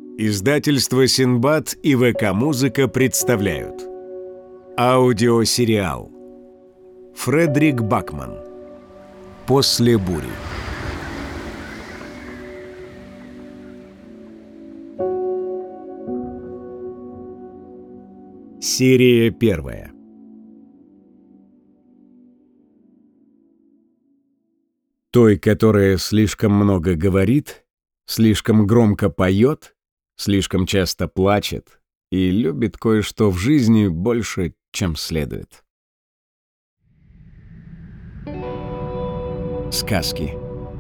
Издательство «Синбад» и ВК-музыка представляют аудиосериал Фредерик Бакман «После бури». Серия первая. Той, которая слишком много говорит, слишком громко поет, слишком часто плачет и любит кое-что в жизни больше, чем следует. Сказки.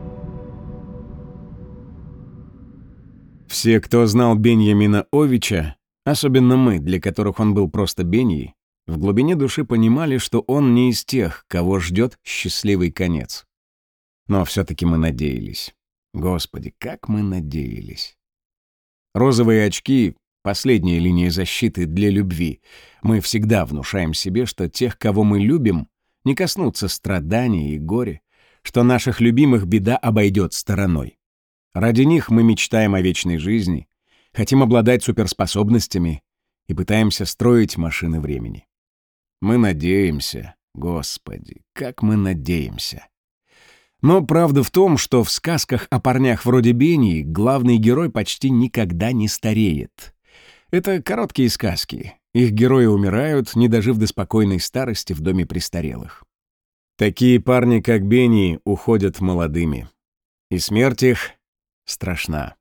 Все, кто знал Беньямина Овича, особенно мы, для которых он был просто Беньей, в глубине души понимали, что он не из тех, кого ждет счастливый конец. Но все-таки мы надеялись. Господи, как мы надеялись. Розовые очки — последняя линия защиты для любви. Мы всегда внушаем себе, что тех, кого мы любим, не коснутся страдания и горе, что наших любимых беда обойдет стороной. Ради них мы мечтаем о вечной жизни, хотим обладать суперспособностями и пытаемся строить машины времени. Мы надеемся, Господи, как мы надеемся. Но правда в том, что в сказках о парнях вроде Беньи главный герой почти никогда не стареет. Это короткие сказки. Их герои умирают, не дожив до спокойной старости в доме престарелых. Такие парни, как Беньи, уходят молодыми. И смерть их страшна.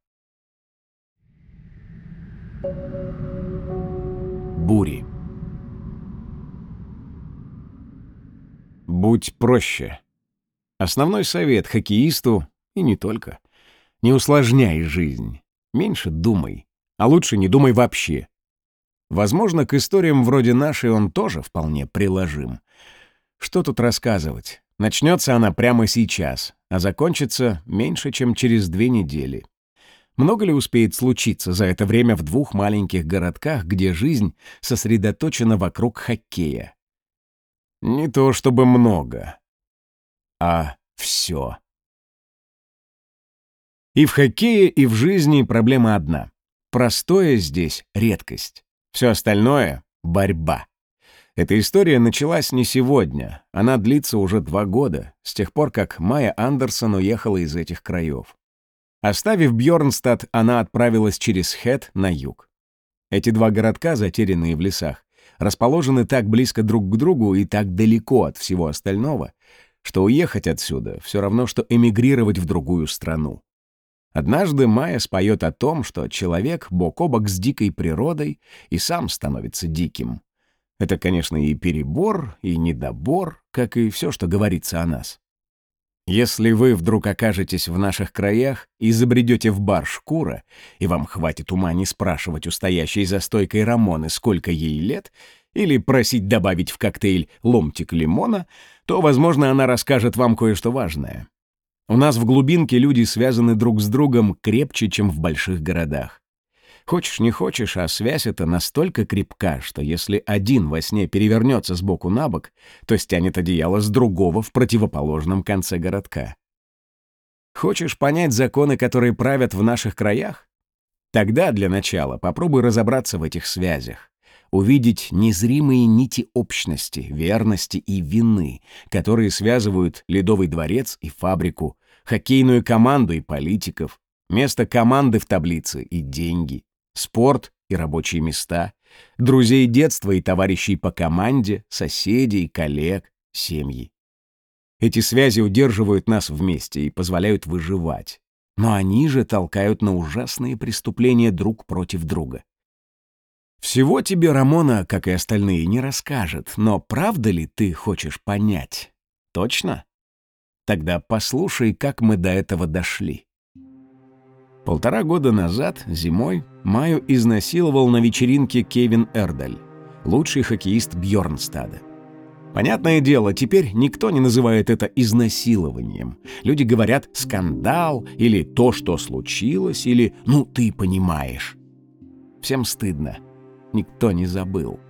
Бури. Будь проще. Основной совет хоккеисту, и не только. Не усложняй жизнь. Меньше думай. А лучше не думай вообще. Возможно, к историям вроде нашей он тоже вполне приложим. Что тут рассказывать? Начнется она прямо сейчас, а закончится меньше, чем через 2 недели. Много ли успеет случиться за это время в 2 маленьких городках, где жизнь сосредоточена вокруг хоккея? Не то чтобы много. А все. И в хоккее, и в жизни проблема одна. Простое здесь редкость. Все остальное — борьба. Эта история началась не сегодня. Она длится уже 2 года, с тех пор, как Майя Андерсон уехала из этих краев. Оставив Бьорнстад, она отправилась через Хэт на юг. Эти 2 городка, затерянные в лесах, расположены так близко друг к другу и так далеко от всего остального, что уехать отсюда все равно, что эмигрировать в другую страну. Однажды Майя споет о том, что человек бок о бок с дикой природой и сам становится диким. Это, конечно, и перебор, и недобор, как и все, что говорится о нас. Если вы вдруг окажетесь в наших краях и забредете в бар «Шкура», и вам хватит ума не спрашивать у стоящей за стойкой Рамоны, сколько ей лет, или просить добавить в коктейль ломтик лимона, то, возможно, она расскажет вам кое-что важное. У нас в глубинке люди связаны друг с другом крепче, чем в больших городах. Хочешь не хочешь, а связь эта настолько крепка, что если один во сне перевернется с боку на бок, то стянет одеяло с другого в противоположном конце городка. Хочешь понять законы, которые правят в наших краях? Тогда для начала попробуй разобраться в этих связях. Увидеть незримые нити общности, верности и вины, которые связывают Ледовый дворец и фабрику, хоккейную команду и политиков, место команды в таблице и деньги, спорт и рабочие места, друзей детства и товарищей по команде, соседей, коллег, семьи. Эти связи удерживают нас вместе и позволяют выживать. Но они же толкают на ужасные преступления друг против друга. Всего тебе Рамона, как и остальные, не расскажет, но правда ли ты хочешь понять? Точно? Тогда послушай, как мы до этого дошли. 1,5 года назад, зимой, Майю изнасиловал на вечеринке Кевин Эрдаль, лучший хоккеист Бьорнстада. Понятное дело, теперь никто не называет это изнасилованием. Люди говорят «скандал» или «то, что случилось», или «ну, ты понимаешь». Всем стыдно. Никто не забыл.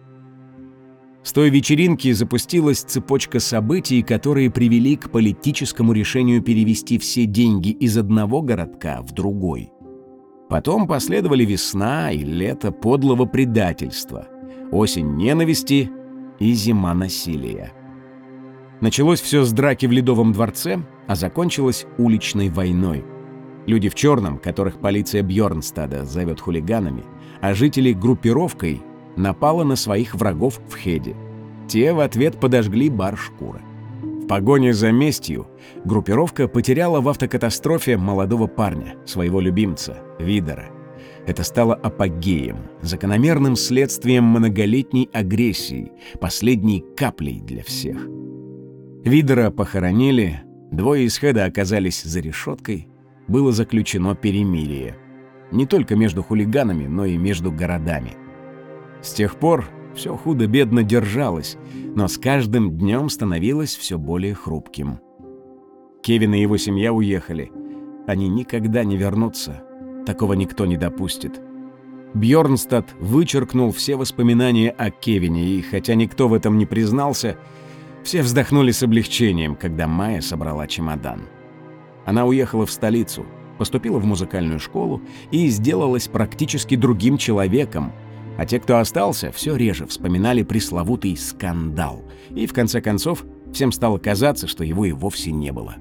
С той вечеринки запустилась цепочка событий, которые привели к политическому решению перевести все деньги из одного городка в другой. Потом последовали весна и лето подлого предательства, осень ненависти и зима насилия. Началось все с драки в Ледовом дворце, а закончилось уличной войной. Люди в черном, которых полиция Бьорнстада зовет хулиганами, а жители группировкой, напала на своих врагов в Хеде. Те в ответ подожгли бар «Шкура». В погоне за местью группировка потеряла в автокатастрофе молодого парня, своего любимца, Видера. Это стало апогеем, закономерным следствием многолетней агрессии, последней каплей для всех. Видера похоронили, двое из Хеда оказались за решеткой, было заключено перемирие. Не только между хулиганами, но и между городами. С тех пор все худо-бедно держалось, но с каждым днем становилось все более хрупким. Кевин и его семья уехали. Они никогда не вернутся. Такого никто не допустит. Бьорнстад вычеркнул все воспоминания о Кевине, и хотя никто в этом не признался, все вздохнули с облегчением, когда Майя собрала чемодан. Она уехала в столицу, поступила в музыкальную школу и сделалась практически другим человеком, а те, кто остался, все реже вспоминали пресловутый скандал, и в конце концов всем стало казаться, что его и вовсе не было.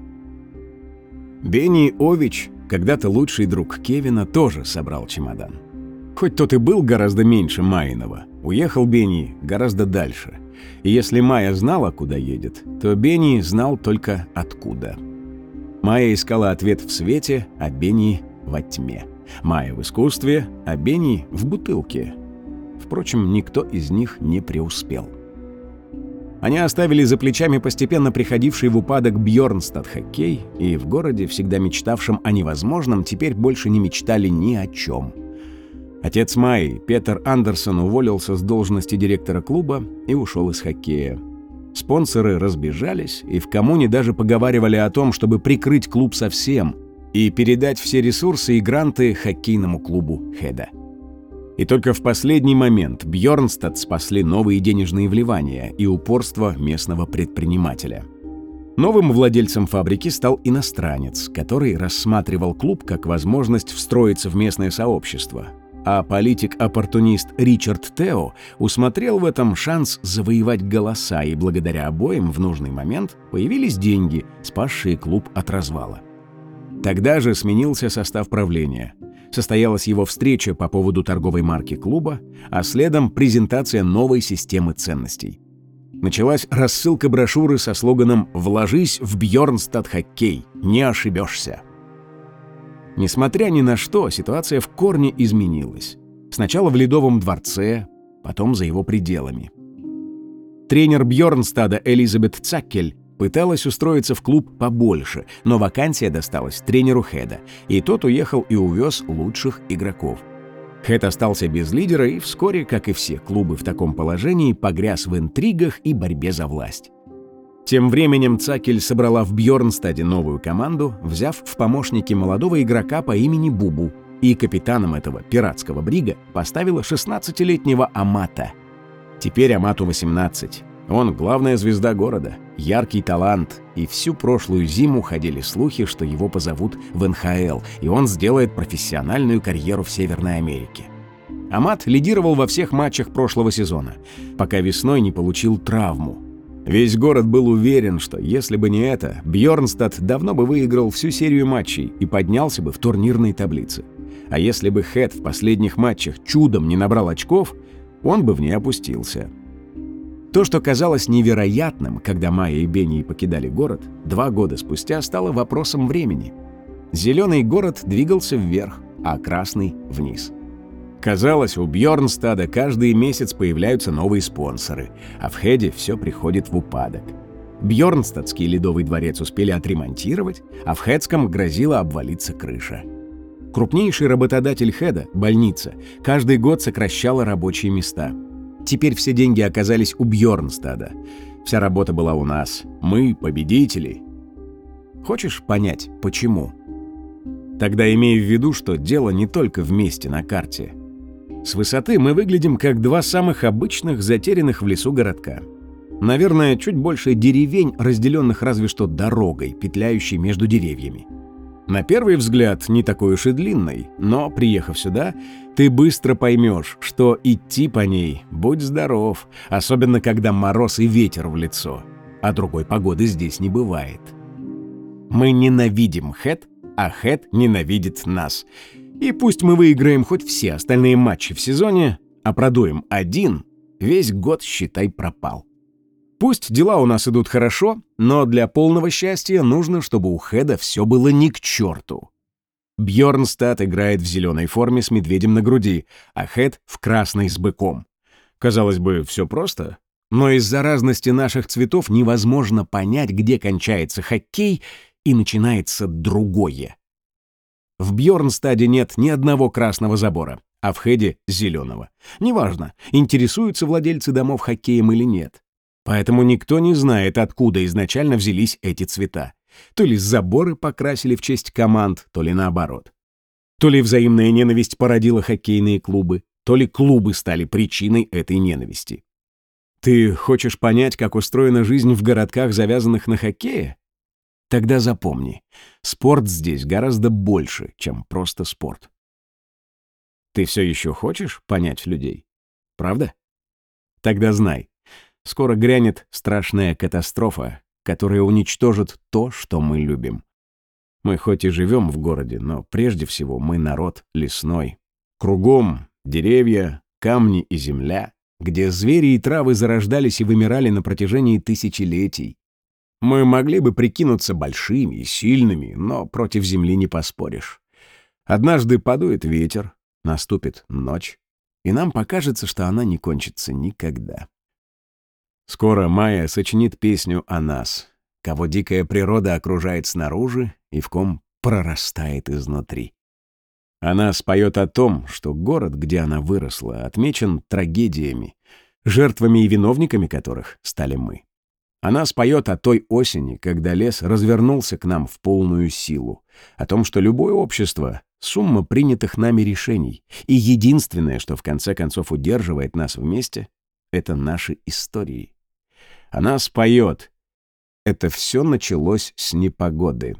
Бенни Ович, когда-то лучший друг Кевина, тоже собрал чемодан. Хоть тот и был гораздо меньше Майиного, уехал Бенни гораздо дальше. И если Майя знала, куда едет, то Бенни знал только откуда. Майя искала ответ в свете, а Бенни во тьме. Майя в искусстве, а Бенни в бутылке. Впрочем, никто из них не преуспел. Они оставили за плечами постепенно приходивший в упадок Бьорнстад-хоккей, и в городе, всегда мечтавшем о невозможном, теперь больше не мечтали ни о чем. Отец Майи, Петер Андерсон, уволился с должности директора клуба и ушел из хоккея. Спонсоры разбежались, и в коммуне даже поговаривали о том, чтобы прикрыть клуб совсем и передать все ресурсы и гранты хоккейному клубу Хеда. И только в последний момент Бьорнстад спасли новые денежные вливания и упорство местного предпринимателя. Новым владельцем фабрики стал иностранец, который рассматривал клуб как возможность встроиться в местное сообщество. А политик-оппортунист Ричард Тео усмотрел в этом шанс завоевать голоса, и благодаря обоим в нужный момент появились деньги, спасшие клуб от развала. Тогда же сменился состав правления. Состоялась его встреча по поводу торговой марки клуба, а следом презентация новой системы ценностей. Началась рассылка брошюры со слоганом «Вложись в Бьорнстад-хоккей, не ошибешься». Несмотря ни на что, ситуация в корне изменилась. Сначала в Ледовом дворце, потом за его пределами. Тренер Бьорнстада Элизабет Цаккель пыталась устроиться в клуб побольше, но вакансия досталась тренеру Хеда, и тот уехал и увез лучших игроков. Хед остался без лидера и вскоре, как и все клубы в таком положении, погряз в интригах и борьбе за власть. Тем временем Цаккель собрала в Бьорнстаде новую команду, взяв в помощники молодого игрока по имени Бубу, и капитаном этого пиратского брига поставила 16-летнего Амата. Теперь Амату 18. Он главная звезда города, яркий талант, и всю прошлую зиму ходили слухи, что его позовут в НХЛ, и он сделает профессиональную карьеру в Северной Америке. Амат лидировал во всех матчах прошлого сезона, пока весной не получил травму. Весь город был уверен, что если бы не это, Бьорнстад давно бы выиграл всю серию матчей и поднялся бы в турнирной таблице. А если бы Хед в последних матчах чудом не набрал очков, он бы в ней опустился. То, что казалось невероятным, когда Майя и Бенни покидали город, 2 года спустя стало вопросом времени. Зеленый город двигался вверх, а красный — вниз. Казалось, у Бьорнстада каждый месяц появляются новые спонсоры, а в Хеде все приходит в упадок. Бьорнстадский ледовый дворец успели отремонтировать, а в Хедском грозила обвалиться крыша. Крупнейший работодатель Хеда, больница, каждый год сокращала рабочие места. Теперь все деньги оказались у Бьорнстада. Вся работа была у нас. Мы победители. Хочешь понять, почему? Тогда имей в виду, что дело не только в месте на карте. С высоты мы выглядим как 2 самых обычных, затерянных в лесу городка. Наверное, чуть больше деревень, разделенных разве что дорогой, петляющей между деревьями. На первый взгляд не такой уж и длинной, но, приехав сюда, ты быстро поймешь, что идти по ней будь здоров, особенно когда мороз и ветер в лицо, а другой погоды здесь не бывает. Мы ненавидим Хэт, а Хэт ненавидит нас. И пусть мы выиграем хоть все остальные матчи в сезоне, а продуем один, весь год, считай, пропал. Пусть дела у нас идут хорошо, но для полного счастья нужно, чтобы у Хэда все было ни к черту. Бьорнстад играет в зеленой форме с медведем на груди, а Хэд в красной с быком. Казалось бы, все просто, но из-за разности наших цветов невозможно понять, где кончается хоккей и начинается другое. В Бьорнстаде нет ни одного красного забора, а в Хэде — зеленого. Неважно, интересуются владельцы домов хоккеем или нет. Поэтому никто не знает, откуда изначально взялись эти цвета. То ли заборы покрасили в честь команд, то ли наоборот. То ли взаимная ненависть породила хоккейные клубы, то ли клубы стали причиной этой ненависти. Ты хочешь понять, как устроена жизнь в городках, завязанных на хоккее? Тогда запомни, спорт здесь гораздо больше, чем просто спорт. Ты все еще хочешь понять людей? Правда? Тогда знай, скоро грянет страшная катастрофа, которая уничтожит то, что мы любим. Мы хоть и живем в городе, но прежде всего мы народ лесной. Кругом деревья, камни и земля, где звери и травы зарождались и вымирали на протяжении тысячелетий. Мы могли бы прикинуться большими и сильными, но против земли не поспоришь. Однажды подует ветер, наступит ночь, и нам покажется, что она не кончится никогда. Скоро Майя сочинит песню о нас, кого дикая природа окружает снаружи и в ком прорастает изнутри. Она споет о том, что город, где она выросла, отмечен трагедиями, жертвами и виновниками которых стали мы. Она споет о той осени, когда лес развернулся к нам в полную силу, о том, что любое общество — сумма принятых нами решений, и единственное, что в конце концов удерживает нас вместе, — это наши истории. Она споет. Это все началось с непогоды.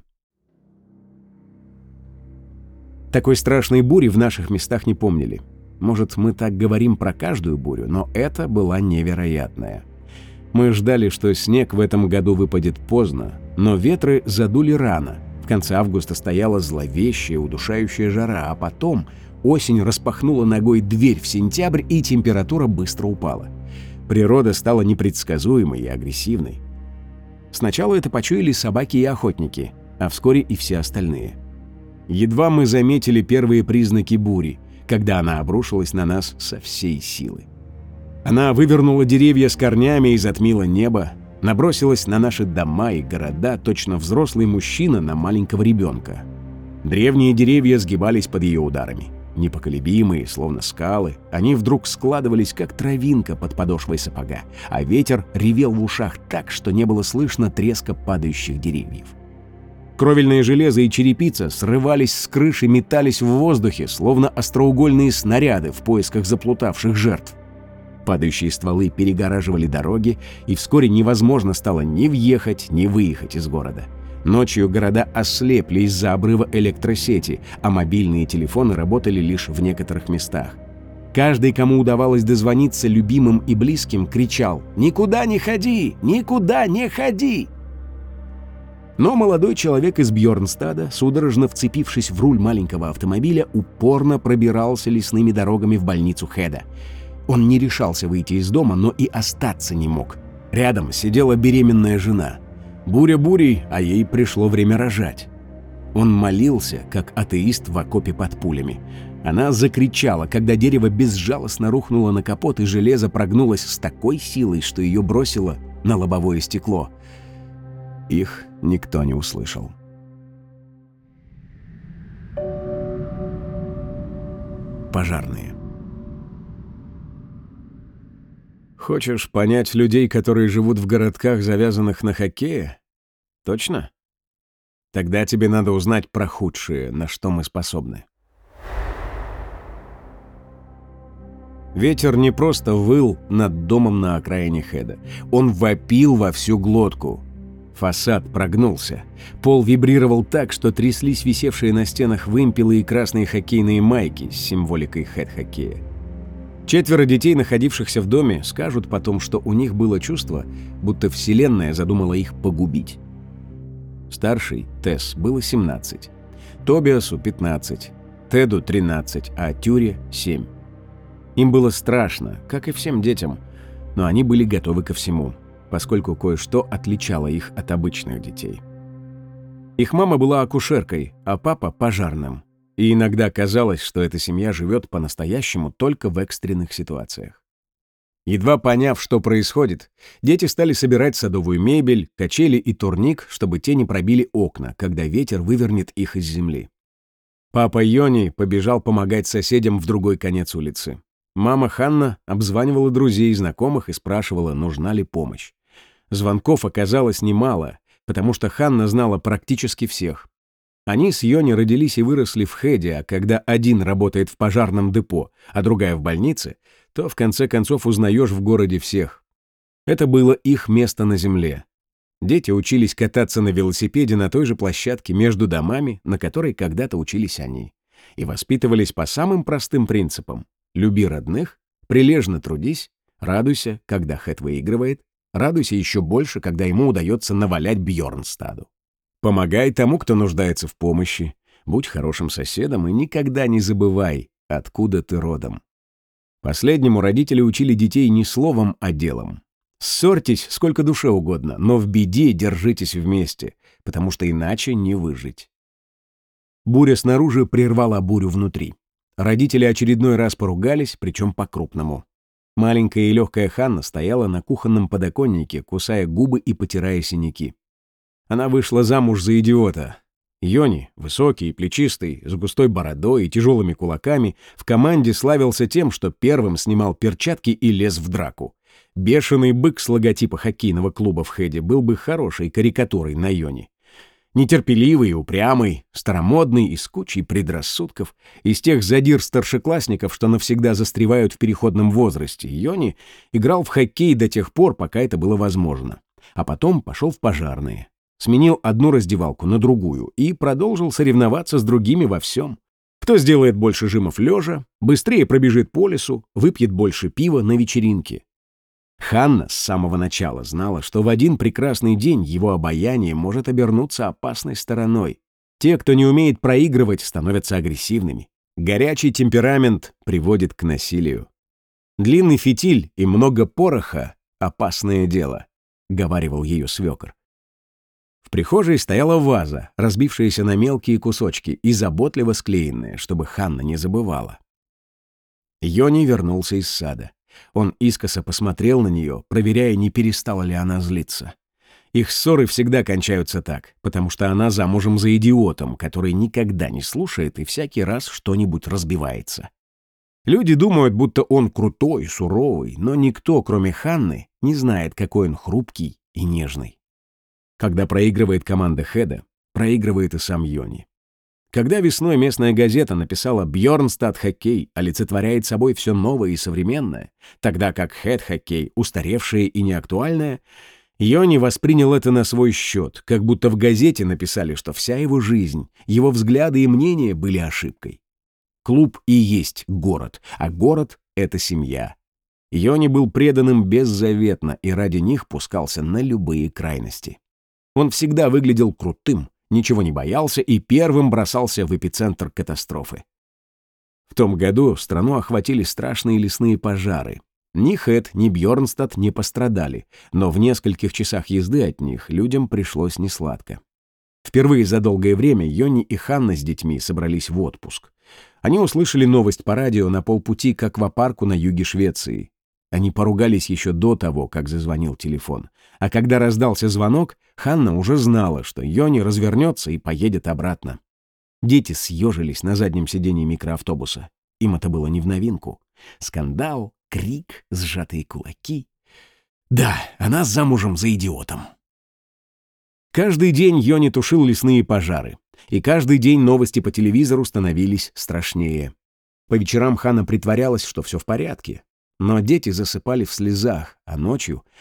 Такой страшной бури в наших местах не помнили. Может, мы так говорим про каждую бурю, но это была невероятная. Мы ждали, что снег в этом году выпадет поздно, но ветры задули рано. В конце августа стояла зловещая, удушающая жара, а потом осень распахнула ногой дверь в сентябрь, и температура быстро упала. Природа стала непредсказуемой и агрессивной. Сначала это почуяли собаки и охотники, а вскоре и все остальные. Едва мы заметили первые признаки бури, когда она обрушилась на нас со всей силы. Она вывернула деревья с корнями и затмила небо, набросилась на наши дома и города, точно взрослый мужчина на маленького ребенка. Древние деревья сгибались под ее ударами. Непоколебимые, словно скалы, они вдруг складывались, как травинка под подошвой сапога, а ветер ревел в ушах так, что не было слышно треска падающих деревьев. Кровельное железо и черепица срывались с крыши, метались в воздухе, словно остроугольные снаряды в поисках заплутавших жертв. Падающие стволы перегораживали дороги, и вскоре невозможно стало ни въехать, ни выехать из города. Ночью города ослепли из-за обрыва электросети, а мобильные телефоны работали лишь в некоторых местах. Каждый, кому удавалось дозвониться любимым и близким, кричал: «Никуда не ходи! Никуда не ходи!» Но молодой человек из Бьорнстада, судорожно вцепившись в руль маленького автомобиля, упорно пробирался лесными дорогами в больницу Хэда. Он не решался выйти из дома, но и остаться не мог. Рядом сидела беременная жена. Буря бурей, а ей пришло время рожать. Он молился, как атеист в окопе под пулями. Она закричала, когда дерево безжалостно рухнуло на капот, и железо прогнулось с такой силой, что ее бросило на лобовое стекло. Их никто не услышал. Пожарные. Хочешь понять людей, которые живут в городках, завязанных на хоккее? Точно? Тогда тебе надо узнать про худшее, на что мы способны. Ветер не просто выл над домом на окраине Хэда. Он вопил во всю глотку. Фасад прогнулся. Пол вибрировал так, что тряслись висевшие на стенах вымпелы и красные хоккейные майки с символикой хэт-хоккея. 4 детей, находившихся в доме, скажут потом, что у них было чувство, будто Вселенная задумала их погубить. Старший, Тесс, было 17, Тобиасу 15, Теду 13, а Тюре 7. Им было страшно, как и всем детям, но они были готовы ко всему, поскольку кое-что отличало их от обычных детей. Их мама была акушеркой, а папа – пожарным. И иногда казалось, что эта семья живет по-настоящему только в экстренных ситуациях. Едва поняв, что происходит, дети стали собирать садовую мебель, качели и турник, чтобы те не пробили окна, когда ветер вывернет их из земли. Папа Йони побежал помогать соседям в другой конец улицы. Мама Ханна обзванивала друзей и знакомых и спрашивала, нужна ли помощь. Звонков оказалось немало, потому что Ханна знала практически всех. Они с Йони родились и выросли в Хэде, а когда один работает в пожарном депо, а другая в больнице, то в конце концов узнаешь в городе всех. Это было их место на земле. Дети учились кататься на велосипеде на той же площадке между домами, на которой когда-то учились они, и воспитывались по самым простым принципам. Люби родных, прилежно трудись, радуйся, когда Хэт выигрывает, радуйся еще больше, когда ему удается навалять Бьорнстаду. Помогай тому, кто нуждается в помощи, будь хорошим соседом и никогда не забывай, откуда ты родом. Последнему родители учили детей не словом, а делом. Ссорьтесь сколько душе угодно, но в беде держитесь вместе, потому что иначе не выжить. Буря снаружи прервала бурю внутри. Родители очередной раз поругались, причем по-крупному. Маленькая и легкая Ханна стояла на кухонном подоконнике, кусая губы и потирая синяки. Она вышла замуж за идиота. Йони, высокий, плечистый, с густой бородой и тяжелыми кулаками, в команде славился тем, что первым снимал перчатки и лез в драку. Бешеный бык с логотипа хоккейного клуба в Хэде был бы хорошей карикатурой на Йони. Нетерпеливый и упрямый, старомодный и с кучей предрассудков, из тех задир-старшеклассников, что навсегда застревают в переходном возрасте, Йони играл в хоккей до тех пор, пока это было возможно. А потом пошел в пожарные. Сменил одну раздевалку на другую и продолжил соревноваться с другими во всем. Кто сделает больше жимов лежа, быстрее пробежит по лесу, выпьет больше пива на вечеринке. Ханна с самого начала знала, что в один прекрасный день его обаяние может обернуться опасной стороной. Те, кто не умеет проигрывать, становятся агрессивными. Горячий темперамент приводит к насилию. Длинный фитиль и много пороха — опасное дело, — говаривал ее свекор. В прихожей стояла ваза, разбившаяся на мелкие кусочки и заботливо склеенная, чтобы Ханна не забывала. Йони вернулся из сада. Он искоса посмотрел на нее, проверяя, не перестала ли она злиться. Их ссоры всегда кончаются так, потому что она замужем за идиотом, который никогда не слушает и всякий раз что-нибудь разбивается. Люди думают, будто он крутой, суровый, но никто, кроме Ханны, не знает, какой он хрупкий и нежный. Когда проигрывает команда Хэда, проигрывает и сам Йони. Когда весной местная газета написала «Бьорнстад-хоккей» олицетворяет собой все новое и современное, тогда как Хэт-хоккей устаревшее и неактуальное, Йони воспринял это на свой счет, как будто в газете написали, что вся его жизнь, его взгляды и мнения были ошибкой. Клуб и есть город, а город — это семья. Йони был преданным беззаветно и ради них пускался на любые крайности. Он всегда выглядел крутым, ничего не боялся и первым бросался в эпицентр катастрофы. В том году страну охватили страшные лесные пожары. Ни Хэт, ни Бьорнстад не пострадали, но в нескольких часах езды от них людям пришлось несладко. Впервые за долгое время Йони и Ханна с детьми собрались в отпуск. Они услышали новость по радио на полпути к аквапарку на юге Швеции. Они поругались еще до того, как зазвонил телефон. А когда раздался звонок, Ханна уже знала, что Йони развернется и поедет обратно. Дети съежились на заднем сидении микроавтобуса. Им это было не в новинку. Скандал, крик, сжатые кулаки. Да, она замужем за идиотом. Каждый день Йони тушил лесные пожары. И каждый день новости по телевизору становились страшнее. По вечерам Ханна притворялась, что все в порядке. Но дети засыпали в слезах, а ночью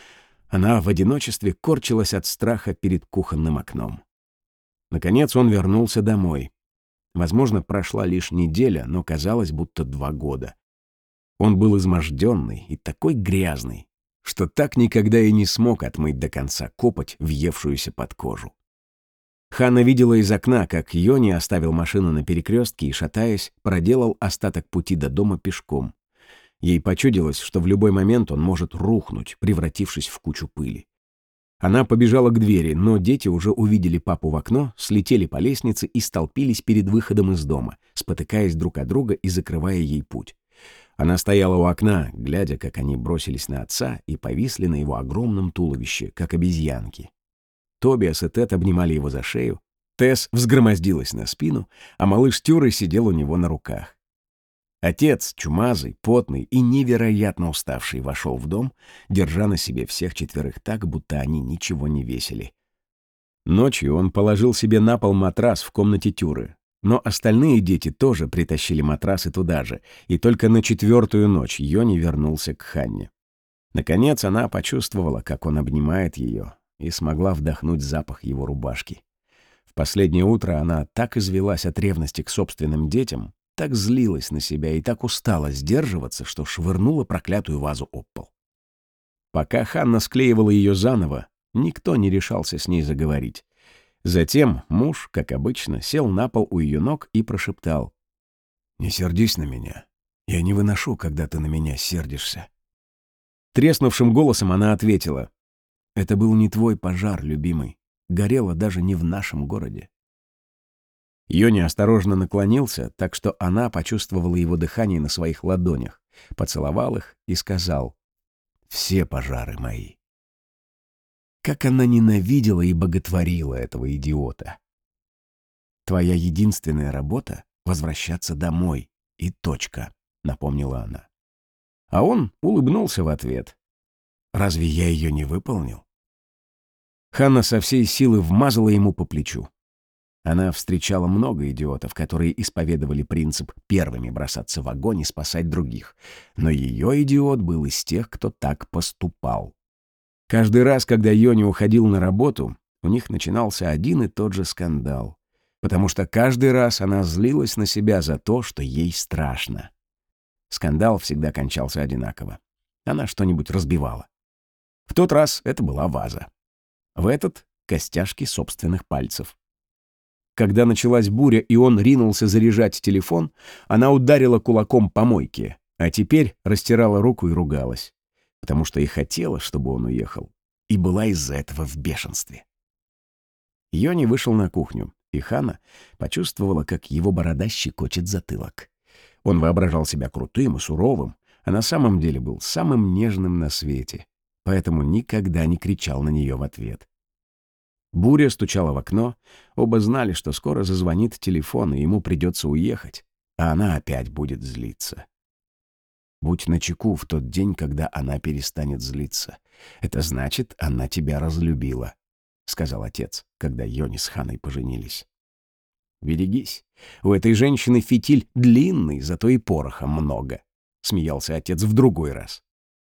Она в одиночестве корчилась от страха перед кухонным окном. Наконец он вернулся домой. Возможно, прошла лишь неделя, но казалось, будто 2 года. Он был изможденный и такой грязный, что так никогда и не смог отмыть до конца копоть, въевшуюся под кожу. Ханна видела из окна, как Йони оставил машину на перекрестке и, шатаясь, проделал остаток пути до дома пешком. Ей почудилось, что в любой момент он может рухнуть, превратившись в кучу пыли. Она побежала к двери, но дети уже увидели папу в окно, слетели по лестнице и столпились перед выходом из дома, спотыкаясь друг от друга и закрывая ей путь. Она стояла у окна, глядя, как они бросились на отца и повисли на его огромном туловище, как обезьянки. Тобиас и Тед обнимали его за шею, Тесс взгромоздилась на спину, а малыш Тюры сидел у него на руках. Отец, чумазый, потный и невероятно уставший, вошел в дом, держа на себе всех 4 так, будто они ничего не весили. Ночью он положил себе на пол матрас в комнате Тюры, но остальные дети тоже притащили матрасы туда же, и только на 4-ю ночь Йони вернулся к Ханне. Наконец она почувствовала, как он обнимает ее, и смогла вдохнуть запах его рубашки. В последнее утро она так извелась от ревности к собственным детям, так злилась на себя и так устала сдерживаться, что швырнула проклятую вазу об пол. Пока Ханна склеивала ее заново, никто не решался с ней заговорить. Затем муж, как обычно, сел на пол у ее ног и прошептал: «Не сердись на меня. Я не выношу, когда ты на меня сердишься». Треснувшим голосом она ответила: «Это был не твой пожар, любимый. Горело даже не в нашем городе». Йони осторожно наклонился, так что она почувствовала его дыхание на своих ладонях, поцеловал их и сказал: «Все пожары мои». Как она ненавидела и боготворила этого идиота. «Твоя единственная работа — возвращаться домой, и точка», — напомнила она. А он улыбнулся в ответ. «Разве я ее не выполнил?» Ханна со всей силы вмазала ему по плечу. Она встречала много идиотов, которые исповедовали принцип первыми бросаться в огонь и спасать других. Но ее идиот был из тех, кто так поступал. Каждый раз, когда Йони уходил на работу, у них начинался один и тот же скандал. Потому что каждый раз она злилась на себя за то, что ей страшно. Скандал всегда кончался одинаково. Она что-нибудь разбивала. В тот раз это была ваза. В этот — костяшки собственных пальцев. Когда началась буря, и он ринулся заряжать телефон, она ударила кулаком по мойке, а теперь растирала руку и ругалась, потому что и хотела, чтобы он уехал, и была из-за этого в бешенстве. Йони вышел на кухню, и Ханна почувствовала, как его борода щекочет затылок. Он воображал себя крутым и суровым, а на самом деле был самым нежным на свете, поэтому никогда не кричал на нее в ответ. Буря стучала в окно, оба знали, что скоро зазвонит телефон, и ему придется уехать, а она опять будет злиться. Будь начеку в тот день, когда она перестанет злиться. Это значит, она тебя разлюбила, — сказал отец, когда Йони с Ханной поженились. Берегись, у этой женщины фитиль длинный, зато и пороха много, — смеялся отец в другой раз.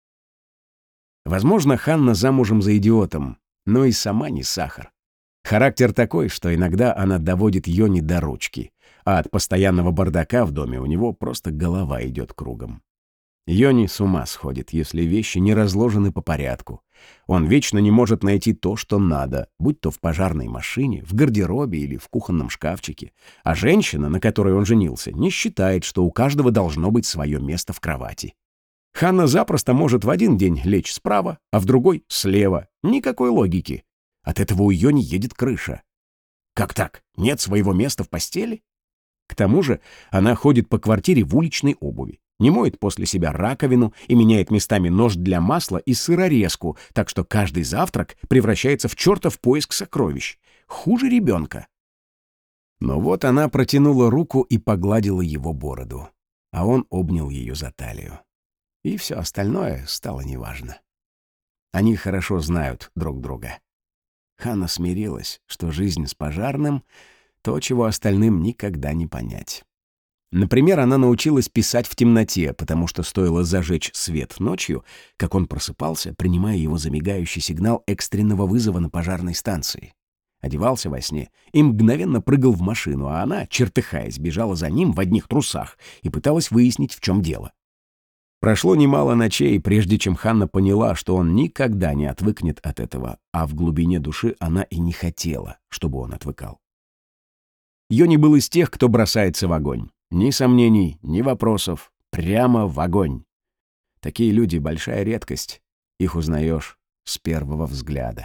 Возможно, Ханна замужем за идиотом, но и сама не сахар. Характер такой, что иногда она доводит Йони до ручки, а от постоянного бардака в доме у него просто голова идет кругом. Йони с ума сходит, если вещи не разложены по порядку. Он вечно не может найти то, что надо, будь то в пожарной машине, в гардеробе или в кухонном шкафчике. А женщина, на которой он женился, не считает, что у каждого должно быть свое место в кровати. Ханна запросто может в один день лечь справа, а в другой — слева. Никакой логики. От этого у Йони едет крыша. Как так? Нет своего места в постели? К тому же она ходит по квартире в уличной обуви, не моет после себя раковину и меняет местами нож для масла и сырорезку, так что каждый завтрак превращается в чертов поиск сокровищ. Хуже ребенка. Но вот она протянула руку и погладила его бороду, а он обнял ее за талию. И все остальное стало неважно. Они хорошо знают друг друга. Ханна смирилась, что жизнь с пожарным — то, чего остальным никогда не понять. Например, она научилась писать в темноте, потому что стоило зажечь свет ночью, как он просыпался, принимая его за мигающий сигнал экстренного вызова на пожарной станции. Одевался во сне и мгновенно прыгал в машину, а она, чертыхаясь, бежала за ним в одних трусах и пыталась выяснить, в чем дело. Прошло немало ночей, прежде чем Ханна поняла, что он никогда не отвыкнет от этого, а в глубине души она и не хотела, чтобы он отвыкал. Йони был из тех, кто бросается в огонь. Ни сомнений, ни вопросов. Прямо в огонь. Такие люди — большая редкость. Их узнаешь с первого взгляда.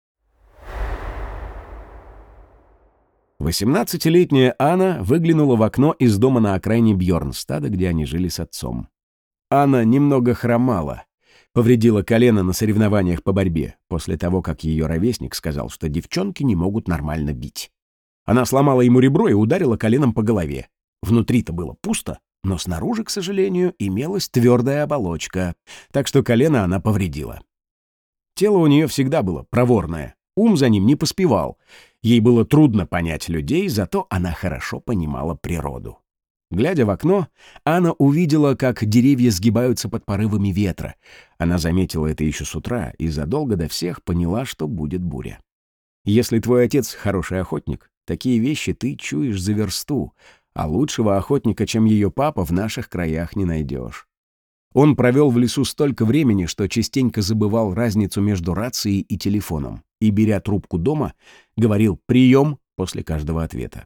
18-летняя Анна выглянула в окно из дома на окраине Бьорнстада, где они жили с отцом. Анна немного хромала. Повредила колено на соревнованиях по борьбе, после того, как ее ровесник сказал, что девчонки не могут нормально бить. Она сломала ему ребро и ударила коленом по голове. Внутри-то было пусто, но снаружи, к сожалению, имелась твердая оболочка, так что колено она повредила. Тело у нее всегда было проворное, ум за ним не поспевал. Ей было трудно понять людей, зато она хорошо понимала природу. Глядя в окно, Анна увидела, как деревья сгибаются под порывами ветра. Она заметила это еще с утра и задолго до всех поняла, что будет буря. Если твой отец хороший охотник, такие вещи ты чуешь за версту, а лучшего охотника, чем ее папа, в наших краях не найдешь. Он провел в лесу столько времени, что частенько забывал разницу между рацией и телефоном, и, беря трубку дома, говорил «прием» после каждого ответа.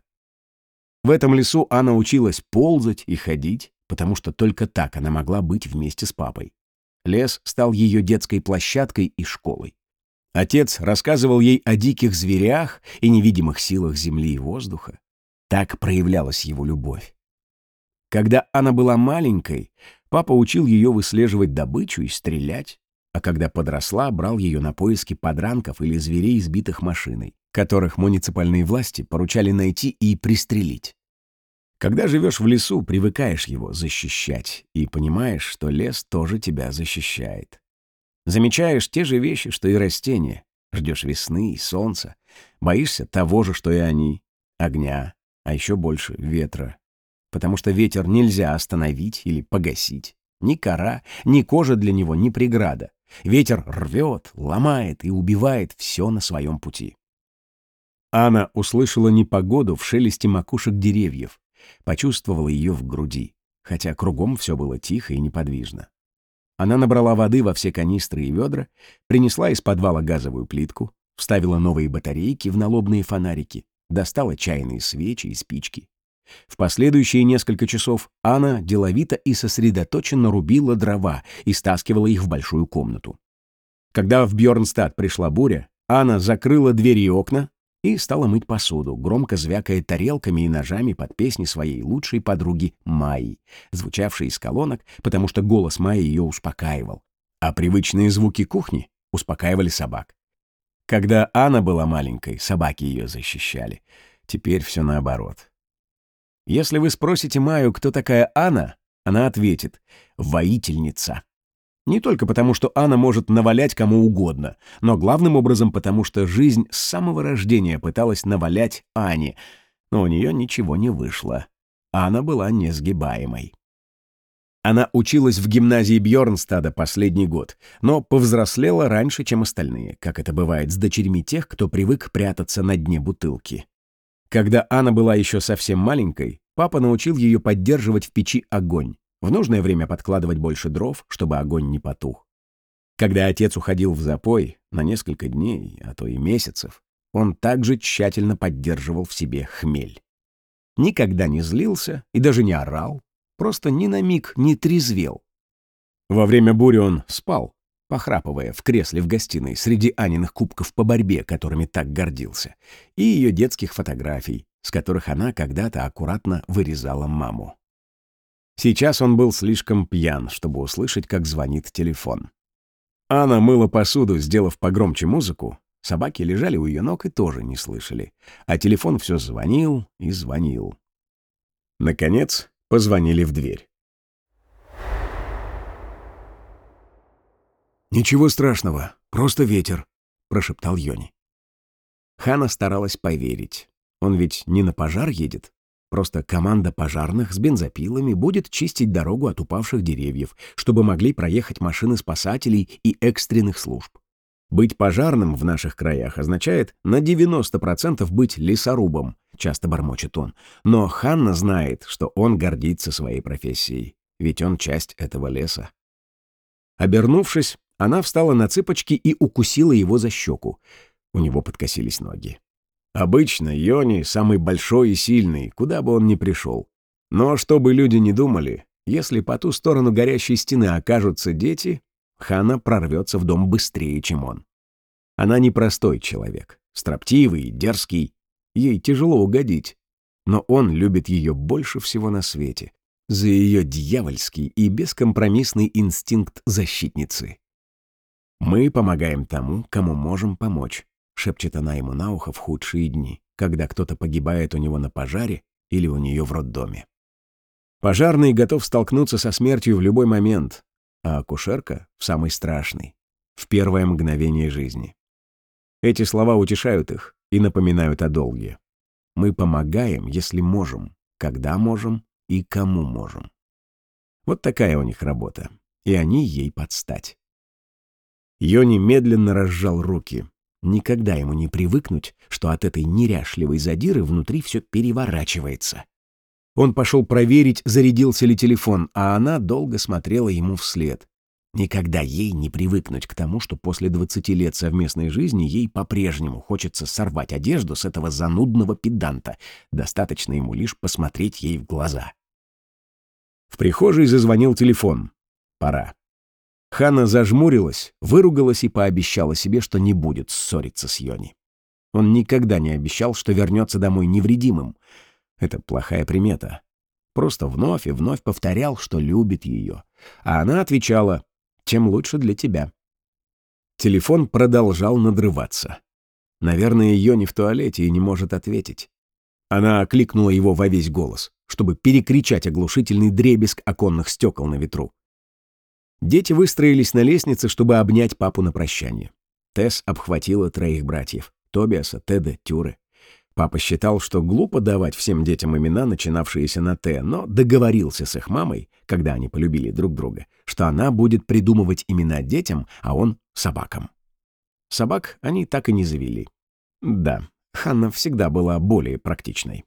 В этом лесу Анна училась ползать и ходить, потому что только так она могла быть вместе с папой. Лес стал ее детской площадкой и школой. Отец рассказывал ей о диких зверях и невидимых силах земли и воздуха. Так проявлялась его любовь. Когда Анна была маленькой, папа учил ее выслеживать добычу и стрелять, а когда подросла, брал ее на поиски подранков или зверей, сбитых машиной, которых муниципальные власти поручали найти и пристрелить. Когда живешь в лесу, привыкаешь его защищать и понимаешь, что лес тоже тебя защищает. Замечаешь те же вещи, что и растения, ждешь весны и солнца, боишься того же, что и они, огня, а еще больше ветра, потому что ветер нельзя остановить или погасить. Ни кора, ни кожа для него не преграда. Ветер рвет, ломает и убивает все на своем пути. Анна услышала непогоду в шелесте макушек деревьев, почувствовала ее в груди, хотя кругом все было тихо и неподвижно. Она набрала воды во все канистры и ведра, принесла из подвала газовую плитку, вставила новые батарейки в налобные фонарики, достала чайные свечи и спички. В последующие несколько часов Анна деловито и сосредоточенно рубила дрова и стаскивала их в большую комнату. Когда в Бьорнстад пришла буря, Анна закрыла двери и окна и стала мыть посуду, громко звякая тарелками и ножами под песни своей лучшей подруги Майи, звучавшие из колонок, потому что голос Майи ее успокаивал, а привычные звуки кухни успокаивали собак. Когда Анна была маленькой, собаки ее защищали. Теперь все наоборот. Если вы спросите Майю, кто такая Анна, она ответит «воительница». Не только потому, что Анна может навалять кому угодно, но главным образом потому, что жизнь с самого рождения пыталась навалять Ане, но у нее ничего не вышло. Анна была несгибаемой. Она училась в гимназии Бьорнстада последний год, но повзрослела раньше, чем остальные, как это бывает с дочерьми тех, кто привык прятаться на дне бутылки. Когда Анна была еще совсем маленькой, папа научил ее поддерживать в печи огонь, в нужное время подкладывать больше дров, чтобы огонь не потух. Когда отец уходил в запой на несколько дней, а то и месяцев, он также тщательно поддерживал в себе хмель. Никогда не злился и даже не орал, просто ни на миг не трезвел. Во время бури он спал, похрапывая в кресле в гостиной среди Аниных кубков по борьбе, которыми так гордился, и ее детских фотографий, с которых она когда-то аккуратно вырезала маму. Сейчас он был слишком пьян, чтобы услышать, как звонит телефон. Анна мыла посуду, сделав погромче музыку. Собаки лежали у ее ног и тоже не слышали. А телефон все звонил и звонил. Наконец, позвонили в дверь. «Ничего страшного, просто ветер», — прошептал Йони. Ханна старалась поверить. Он ведь не на пожар едет. Просто команда пожарных с бензопилами будет чистить дорогу от упавших деревьев, чтобы могли проехать машины спасателей и экстренных служб. Быть пожарным в наших краях означает на 90% быть лесорубом, часто бормочет он. Но Ханна знает, что он гордится своей профессией, ведь он часть этого леса. Обернувшись, она встала на цыпочки и укусила его за щеку. У него подкосились ноги. Обычно Йони самый большой и сильный, куда бы он ни пришел. Но чтобы люди не думали, если по ту сторону горящей стены окажутся дети, Ханна прорвется в дом быстрее, чем он. Она непростой человек, строптивый, дерзкий, ей тяжело угодить. Но он любит ее больше всего на свете за ее дьявольский и бескомпромиссный инстинкт защитницы. «Мы помогаем тому, кому можем помочь», — шепчет она ему на ухо в худшие дни, когда кто-то погибает у него на пожаре или у нее в роддоме. Пожарный готов столкнуться со смертью в любой момент, а акушерка — в самый страшный, в первое мгновение жизни. Эти слова утешают их и напоминают о долге. Мы помогаем, если можем, когда можем и кому можем. Вот такая у них работа, и они ей подстать. Йони медленно разжал руки. Никогда ему не привыкнуть, что от этой неряшливой задиры внутри все переворачивается. Он пошел проверить, зарядился ли телефон, а она долго смотрела ему вслед. Никогда ей не привыкнуть к тому, что после 20 лет совместной жизни ей по-прежнему хочется сорвать одежду с этого занудного педанта. Достаточно ему лишь посмотреть ей в глаза. В прихожей зазвонил телефон. Пора. Ханна зажмурилась, выругалась и пообещала себе, что не будет ссориться с Йони. Он никогда не обещал, что вернется домой невредимым. Это плохая примета. Просто вновь и вновь повторял, что любит ее. А она отвечала: «Тем лучше для тебя». Телефон продолжал надрываться. Наверное, Йони в туалете и не может ответить. Она окликнула его во весь голос, чтобы перекричать оглушительный дребезг оконных стекол на ветру. Дети выстроились на лестнице, чтобы обнять папу на прощание. Тесс обхватила троих братьев — Тобиаса, Теда, Тюре. Папа считал, что глупо давать всем детям имена, начинавшиеся на «Т», но договорился с их мамой, когда они полюбили друг друга, что она будет придумывать имена детям, а он — собакам. Собак они так и не завели. Да, Ханна всегда была более практичной.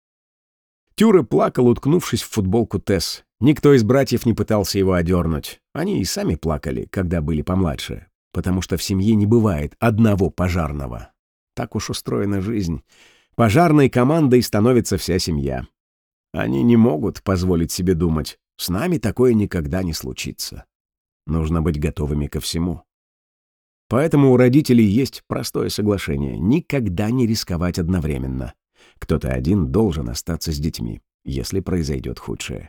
Тюре плакал, уткнувшись в футболку Тесс. Никто из братьев не пытался его одернуть. Они и сами плакали, когда были помладше, потому что в семье не бывает одного пожарного. Так уж устроена жизнь. Пожарной командой становится вся семья. Они не могут позволить себе думать: с нами такое никогда не случится. Нужно быть готовыми ко всему. Поэтому у родителей есть простое соглашение — никогда не рисковать одновременно. Кто-то один должен остаться с детьми, если произойдет худшее.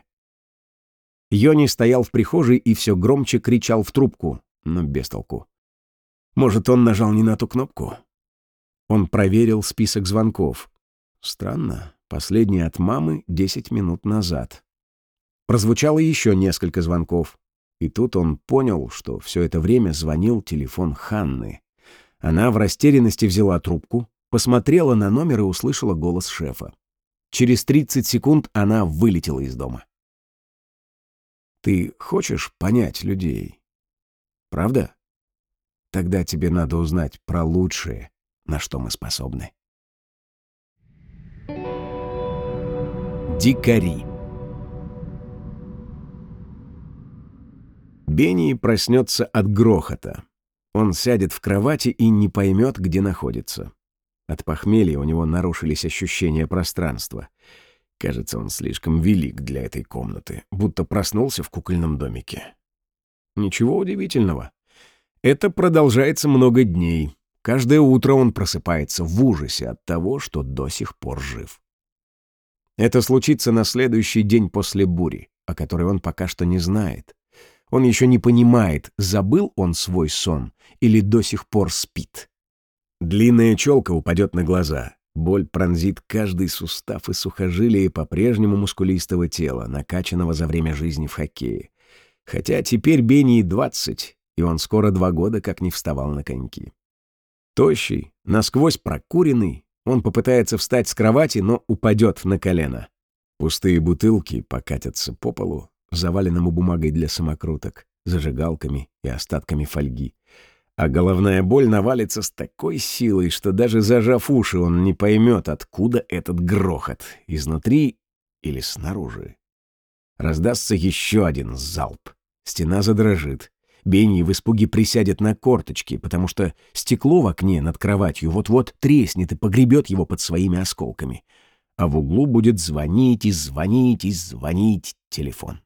Йони стоял в прихожей и все громче кричал в трубку, но без толку. Может, он нажал не на ту кнопку? Он проверил список звонков. Странно, последний от мамы 10 минут назад. Прозвучало еще несколько звонков. И тут он понял, что все это время звонил телефон Ханны. Она в растерянности взяла трубку, посмотрела на номер и услышала голос шефа. Через 30 секунд она вылетела из дома. Ты хочешь понять людей? Правда? Тогда тебе надо узнать про лучшее, на что мы способны. Дикари. Бенни проснется от грохота. Он сядет в кровати и не поймет, где находится. От похмелья у него нарушились ощущения пространства. Кажется, он слишком велик для этой комнаты, будто проснулся в кукольном домике. Ничего удивительного. Это продолжается много дней. Каждое утро он просыпается в ужасе от того, что до сих пор жив. Это случится на следующий день после бури, о которой он пока что не знает. Он еще не понимает, забыл он свой сон или до сих пор спит. Длинная челка упадет на глаза. Боль пронзит каждый сустав и сухожилие по-прежнему мускулистого тела, накачанного за время жизни в хоккее. Хотя теперь Бенни 20, и он скоро 2 года как не вставал на коньки. Тощий, насквозь прокуренный, он попытается встать с кровати, но упадет на колено. Пустые бутылки покатятся по полу, заваленному бумагой для самокруток, зажигалками и остатками фольги. А головная боль навалится с такой силой, что даже зажав уши, он не поймет, откуда этот грохот, изнутри или снаружи. Раздастся еще один залп. Стена задрожит. Бенни в испуге присядет на корточки, потому что стекло в окне над кроватью вот-вот треснет и погребет его под своими осколками. А в углу будет звонить и звонить и звонить телефон.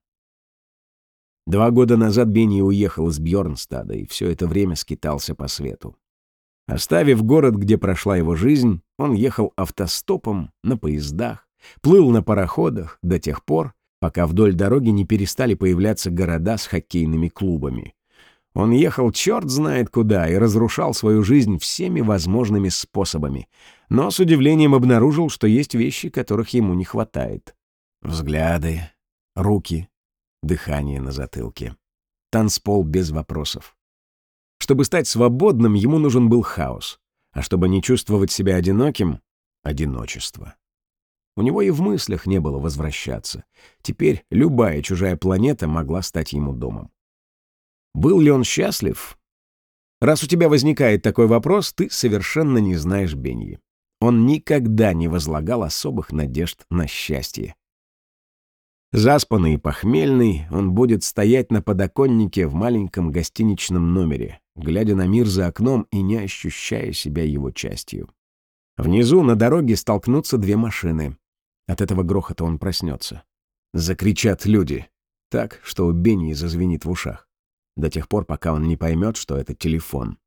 2 года назад Бенни уехал из Бьорнстада и все это время скитался по свету. Оставив город, где прошла его жизнь, он ехал автостопом, на поездах, плыл на пароходах до тех пор, пока вдоль дороги не перестали появляться города с хоккейными клубами. Он ехал черт знает куда и разрушал свою жизнь всеми возможными способами, но с удивлением обнаружил, что есть вещи, которых ему не хватает. Взгляды, руки, дыхание на затылке. Танцпол без вопросов. Чтобы стать свободным, ему нужен был хаос, а чтобы не чувствовать себя одиноким — одиночество. У него и в мыслях не было возвращаться. Теперь любая чужая планета могла стать ему домом. Был ли он счастлив? Раз у тебя возникает такой вопрос, ты совершенно не знаешь Бенни. Он никогда не возлагал особых надежд на счастье. Заспанный и похмельный, он будет стоять на подоконнике в маленьком гостиничном номере, глядя на мир за окном и не ощущая себя его частью. Внизу на дороге столкнутся 2 машины. От этого грохота он проснется. Закричат люди, так, что у Бенни зазвенит в ушах. До тех пор, пока он не поймет, что это телефон.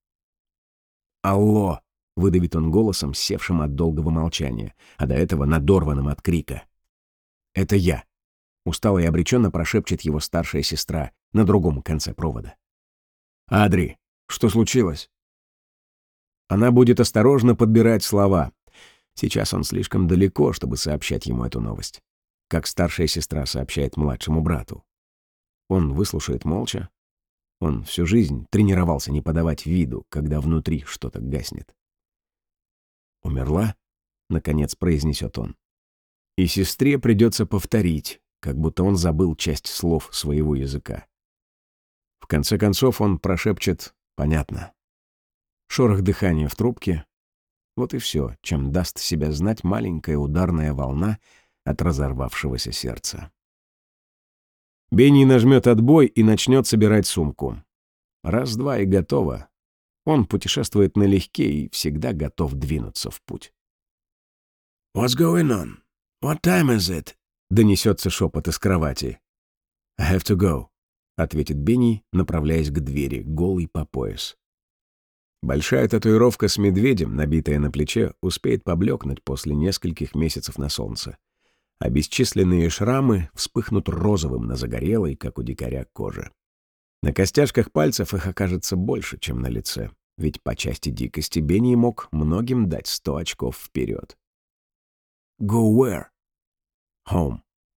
«Алло!» — выдавит он голосом, севшим от долгого молчания, а до этого надорванным от крика. «Это я!» — устало и обреченно прошепчет его старшая сестра на другом конце провода. «Адри, что случилось?» Она будет осторожно подбирать слова. Сейчас он слишком далеко, чтобы сообщать ему эту новость. Как старшая сестра сообщает младшему брату. Он выслушает молча. Он всю жизнь тренировался не подавать виду, когда внутри что-то гаснет. «Умерла?» — наконец произнесет он. И сестре придется повторить, как будто он забыл часть слов своего языка. В конце концов он прошепчет «понятно». Шорох дыхания в трубке. Вот и все, чем даст себя знать маленькая ударная волна от разорвавшегося сердца. Бенни нажмет отбой и начнет собирать сумку. Раз-два и готово. Он путешествует налегке и всегда готов двинуться в путь. «What's going on? What time is it?» — донесется шепот из кровати. «I have to go», — ответит Бенни, направляясь к двери, голый по пояс. Большая татуировка с медведем, набитая на плече, успеет поблекнуть после нескольких месяцев на солнце, а бесчисленные шрамы вспыхнут розовым на загорелой, как у дикаря, коже. На костяшках пальцев их окажется больше, чем на лице, ведь по части дикости Бенни мог многим дать 100 очков вперед. «Go where?» «Home».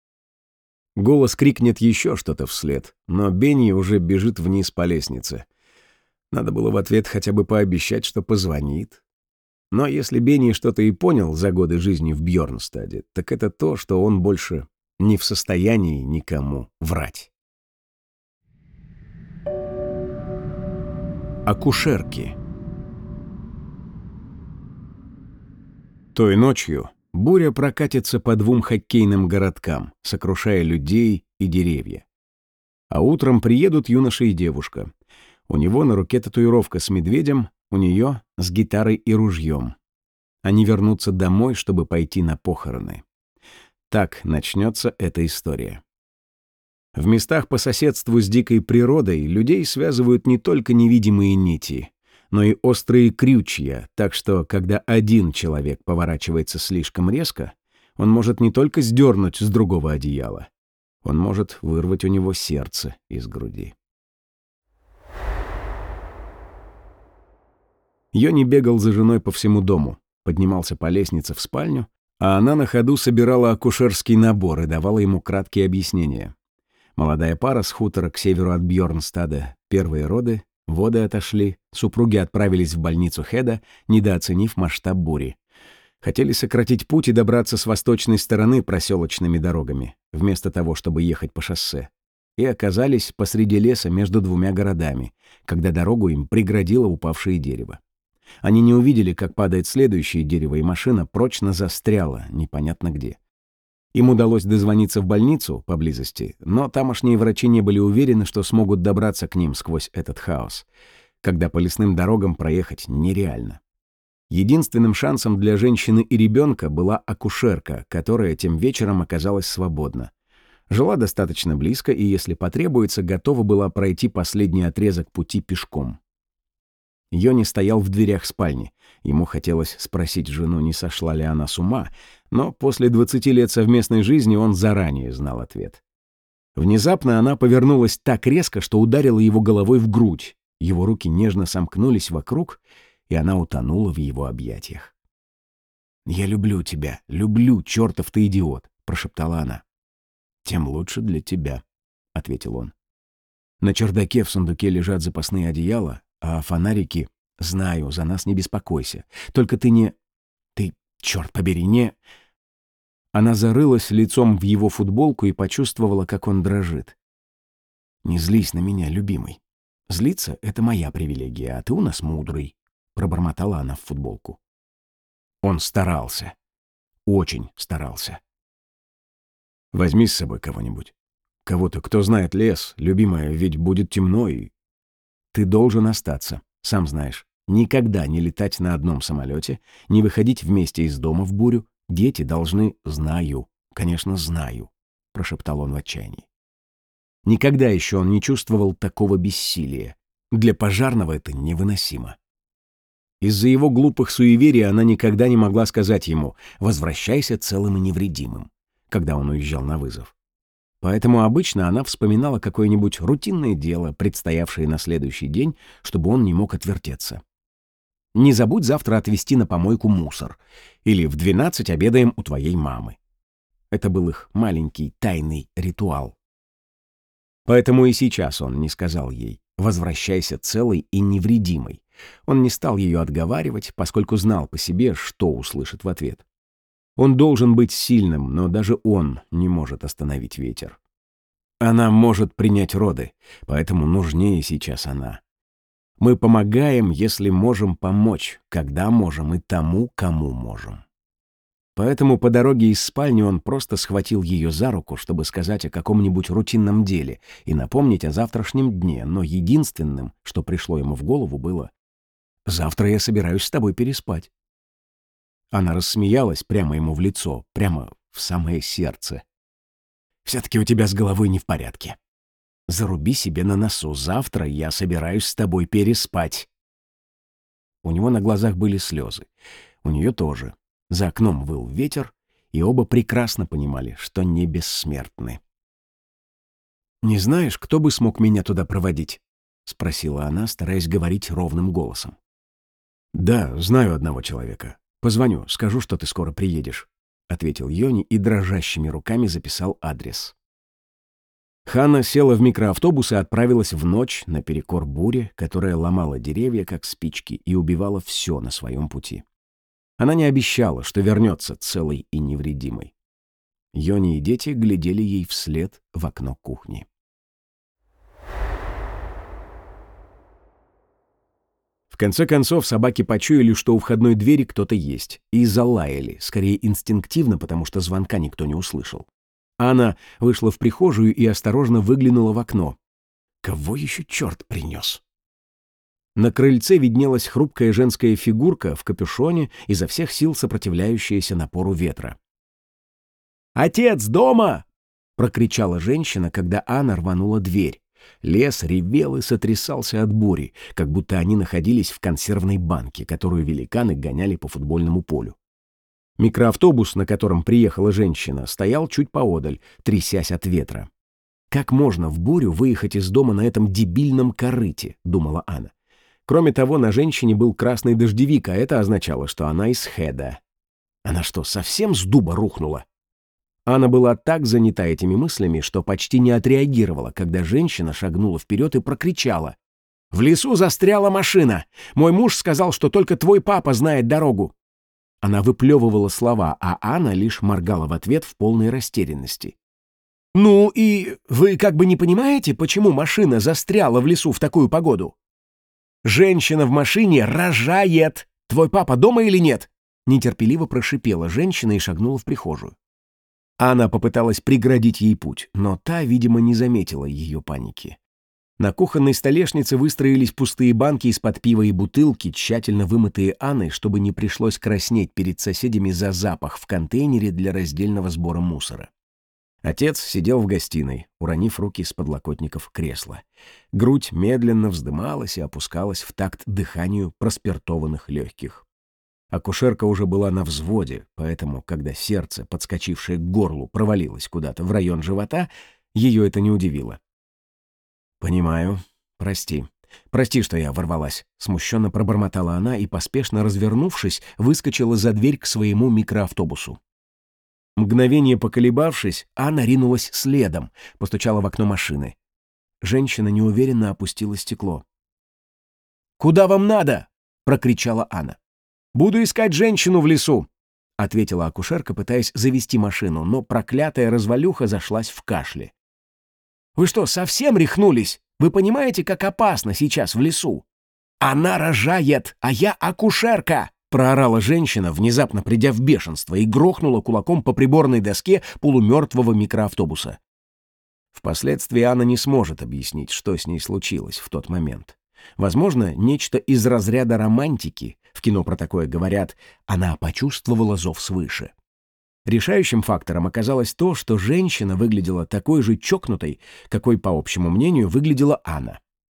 Голос крикнет еще что-то вслед, но Бенни уже бежит вниз по лестнице. Надо было в ответ хотя бы пообещать, что позвонит. Но если Бенни что-то и понял за годы жизни в Бьорнстаде, так это то, что он больше не в состоянии никому врать. Акушерки. Той ночью буря прокатится по 2 хоккейным городкам, сокрушая людей и деревья. А утром приедут юноша и девушка. У него на руке татуировка с медведем, у нее с гитарой и ружьем. Они вернутся домой, чтобы пойти на похороны. Так начнется эта история. В местах по соседству с дикой природой людей связывают не только невидимые нити, но и острые крючья, так что, когда один человек поворачивается слишком резко, он может не только сдернуть с другого одеяла, он может вырвать у него сердце из груди. Йони бегал за женой по всему дому, поднимался по лестнице в спальню, а она на ходу собирала акушерский набор и давала ему краткие объяснения. Молодая пара с хутора к северу от Бьорнстада, первые роды, воды отошли, супруги отправились в больницу Хеда, недооценив масштаб бури. Хотели сократить путь и добраться с восточной стороны проселочными дорогами, вместо того, чтобы ехать по шоссе. И оказались посреди леса между двумя городами, когда дорогу им преградило упавшее дерево. Они не увидели, как падает следующее дерево, и машина прочно застряла, непонятно где. Им удалось дозвониться в больницу поблизости, но тамошние врачи не были уверены, что смогут добраться к ним сквозь этот хаос, когда по лесным дорогам проехать нереально. Единственным шансом для женщины и ребенка была акушерка, которая тем вечером оказалась свободна. Жила достаточно близко и, если потребуется, готова была пройти последний отрезок пути пешком. Йони стоял в дверях спальни. Ему хотелось спросить жену, не сошла ли она с ума, но после 20 лет совместной жизни он заранее знал ответ. Внезапно она повернулась так резко, что ударила его головой в грудь. Его руки нежно сомкнулись вокруг, и она утонула в его объятиях. «Я люблю тебя, люблю, чертов ты идиот», — прошептала она. «Тем лучше для тебя», — ответил он. «На чердаке в сундуке лежат запасные одеяла, а фонарики... Знаю, за нас не беспокойся. Только ты не... Ты, черт побери, не...» Она зарылась лицом в его футболку и почувствовала, как он дрожит. «Не злись на меня, любимый. Злиться — это моя привилегия, а ты у нас мудрый», — пробормотала она в футболку. Он старался. Очень старался. «Возьми с собой кого-нибудь. Кого-то, кто знает лес, любимая, ведь будет темно и...» «Ты должен остаться, сам знаешь. Никогда не летать на одном самолете, не выходить вместе из дома в бурю. Дети должны...» «Знаю, конечно, знаю», — прошептал он в отчаянии. Никогда еще он не чувствовал такого бессилия. Для пожарного это невыносимо. Из-за его глупых суеверий она никогда не могла сказать ему «возвращайся целым и невредимым», когда он уезжал на вызов. Поэтому обычно она вспоминала какое-нибудь рутинное дело, предстоявшее на следующий день, чтобы он не мог отвертеться. «Не забудь завтра отвезти на помойку мусор» или «в 12 обедаем у твоей мамы». Это был их маленький тайный ритуал. Поэтому и сейчас он не сказал ей «возвращайся целой и невредимой». Он не стал ее отговаривать, поскольку знал по себе, что услышит в ответ. Он должен быть сильным, но даже он не может остановить ветер. Она может принять роды, поэтому нужнее сейчас она. Мы помогаем, если можем помочь, когда можем и тому, кому можем. Поэтому по дороге из спальни он просто схватил ее за руку, чтобы сказать о каком-нибудь рутинном деле и напомнить о завтрашнем дне, но единственным, что пришло ему в голову, было: «Завтра я собираюсь с тобой переспать». Она рассмеялась прямо ему в лицо, прямо в самое сердце. «Все-таки у тебя с головой не в порядке. Заруби себе на носу. Завтра я собираюсь с тобой переспать». У него на глазах были слезы. У нее тоже. За окном выл ветер, и оба прекрасно понимали, что не бессмертны. «Не знаешь, кто бы смог меня туда проводить?» — спросила она, стараясь говорить ровным голосом. «Да, знаю одного человека. Позвоню, скажу, что ты скоро приедешь», — ответил Йони и дрожащими руками записал адрес. Ханна села в микроавтобус и отправилась в ночь наперекор буре, которая ломала деревья, как спички, и убивала все на своем пути. Она не обещала, что вернется целой и невредимой. Йони и дети глядели ей вслед в окно кухни. В конце концов, собаки почуяли, что у входной двери кто-то есть, и залаяли, скорее инстинктивно, потому что звонка никто не услышал. Анна вышла в прихожую и осторожно выглянула в окно. Кого еще черт принес? На крыльце виднелась хрупкая женская фигурка в капюшоне, изо всех сил сопротивляющаяся напору ветра. «Отец дома!» — прокричала женщина, когда Анна рванула дверь. Лес ревел и сотрясался от бури, как будто они находились в консервной банке, которую великаны гоняли по футбольному полю. Микроавтобус, на котором приехала женщина, стоял чуть поодаль, трясясь от ветра. «Как можно в бурю выехать из дома на этом дебильном корыте?» — думала Анна. Кроме того, на женщине был красный дождевик, а это означало, что она из Хеда. Она что, совсем с дуба рухнула? Анна была так занята этими мыслями, что почти не отреагировала, когда женщина шагнула вперед и прокричала: «В лесу застряла машина! Мой муж сказал, что только твой папа знает дорогу!» Она выплевывала слова, а Анна лишь моргала в ответ в полной растерянности. «Ну и вы как бы не понимаете, почему машина застряла в лесу в такую погоду? Женщина в машине рожает! Твой папа дома или нет?» Нетерпеливо прошипела женщина и шагнула в прихожую. Анна попыталась преградить ей путь, но та, видимо, не заметила ее паники. На кухонной столешнице выстроились пустые банки из-под пива и бутылки, тщательно вымытые Анной, чтобы не пришлось краснеть перед соседями за запах в контейнере для раздельного сбора мусора. Отец сидел в гостиной, уронив руки с подлокотников кресла. Грудь медленно вздымалась и опускалась в такт дыханию проспиртованных легких. Акушерка уже была на взводе, поэтому, когда сердце, подскочившее к горлу, провалилось куда-то в район живота, ее это не удивило. «Понимаю. Прости. Прости, что я ворвалась», — смущенно пробормотала она и, поспешно развернувшись, выскочила за дверь к своему микроавтобусу. Мгновение поколебавшись, Анна ринулась следом, постучала в окно машины. Женщина неуверенно опустила стекло. «Куда вам надо?» — прокричала Анна. «Буду искать женщину в лесу», — ответила акушерка, пытаясь завести машину, но проклятая развалюха зашлась в кашле. «Вы что, совсем рехнулись? Вы понимаете, как опасно сейчас в лесу? Она рожает, а я акушерка!» — проорала женщина, внезапно придя в бешенство, и грохнула кулаком по приборной доске полумертвого микроавтобуса. Впоследствии Анна не сможет объяснить, что с ней случилось в тот момент. Возможно, нечто из разряда романтики, в кино про такое говорят, она почувствовала зов свыше. Решающим фактором оказалось то, что женщина выглядела такой же чокнутой, какой, по общему мнению, выглядела Анна.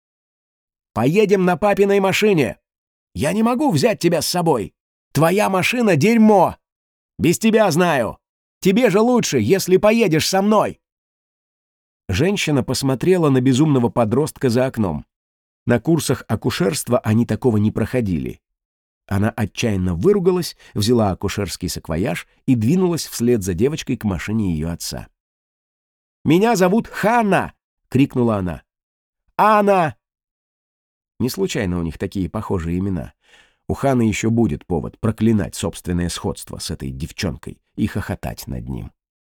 «Поедем на папиной машине! Я не могу взять тебя с собой! Твоя машина — дерьмо! Без тебя знаю! Тебе же лучше, если поедешь со мной!» Женщина посмотрела на безумного подростка за окном. На курсах акушерства они такого не проходили. Она отчаянно выругалась, взяла акушерский саквояж и двинулась вслед за девочкой к машине ее отца. «Меня зовут Ханна!» — крикнула она. «Анна!» Не случайно у них такие похожие имена. У Ханны еще будет повод проклинать собственное сходство с этой девчонкой и хохотать над ним.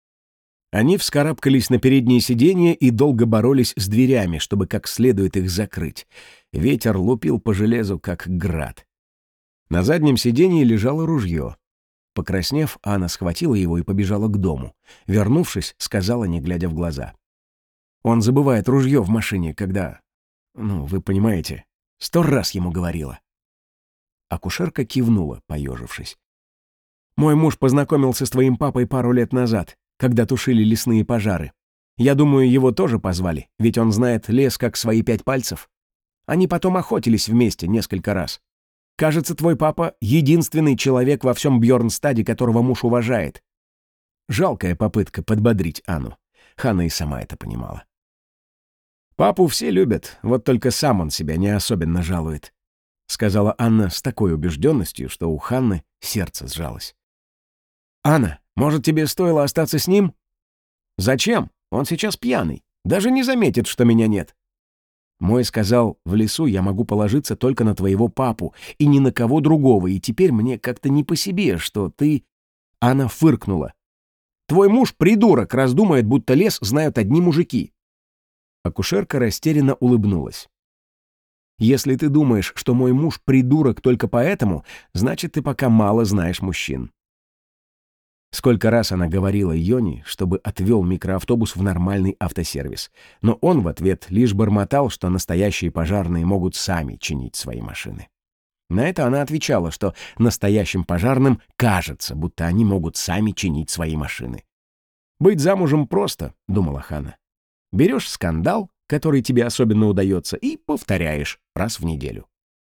Они вскарабкались на переднее сиденье и долго боролись с дверями, чтобы как следует их закрыть. Ветер лупил по железу, как град. На заднем сиденье лежало ружье. Покраснев, Анна схватила его и побежала к дому. Вернувшись, сказала, не глядя в глаза. «Он забывает ружье в машине, когда... вы понимаете, 100 раз ему говорила». Акушерка кивнула, поежившись. «Мой муж познакомился с твоим папой пару лет назад, когда тушили лесные пожары. Я думаю, его тоже позвали, ведь он знает лес как свои 5 пальцев. Они потом охотились вместе несколько раз. Кажется, твой папа — единственный человек во всем Бьорнстаде, которого муж уважает». Жалкая попытка подбодрить Анну. Ханна и сама это понимала. «Папу все любят, вот только сам он себя не особенно жалует», — сказала Анна с такой убежденностью, что у Ханны сердце сжалось. «Анна, может, тебе стоило остаться с ним?» «Зачем? Он сейчас пьяный. Даже не заметит, что меня нет». Мой сказал, в лесу я могу положиться только на твоего папу и ни на кого другого, и теперь мне как-то не по себе, что ты...» Анна фыркнула. «Твой муж придурок, раз думает, будто лес знают одни мужики». Акушерка растерянно улыбнулась. «Если ты думаешь, что мой муж придурок только поэтому, значит, ты пока мало знаешь мужчин». Сколько раз она говорила Йони, чтобы отвел микроавтобус в нормальный автосервис, но он в ответ лишь бормотал, что настоящие пожарные могут сами чинить свои машины. На это она отвечала, что настоящим пожарным кажется, будто они могут сами чинить свои машины. «Быть замужем просто», — думала Ханна. «Берешь скандал, который тебе особенно удается, и повторяешь раз в неделю».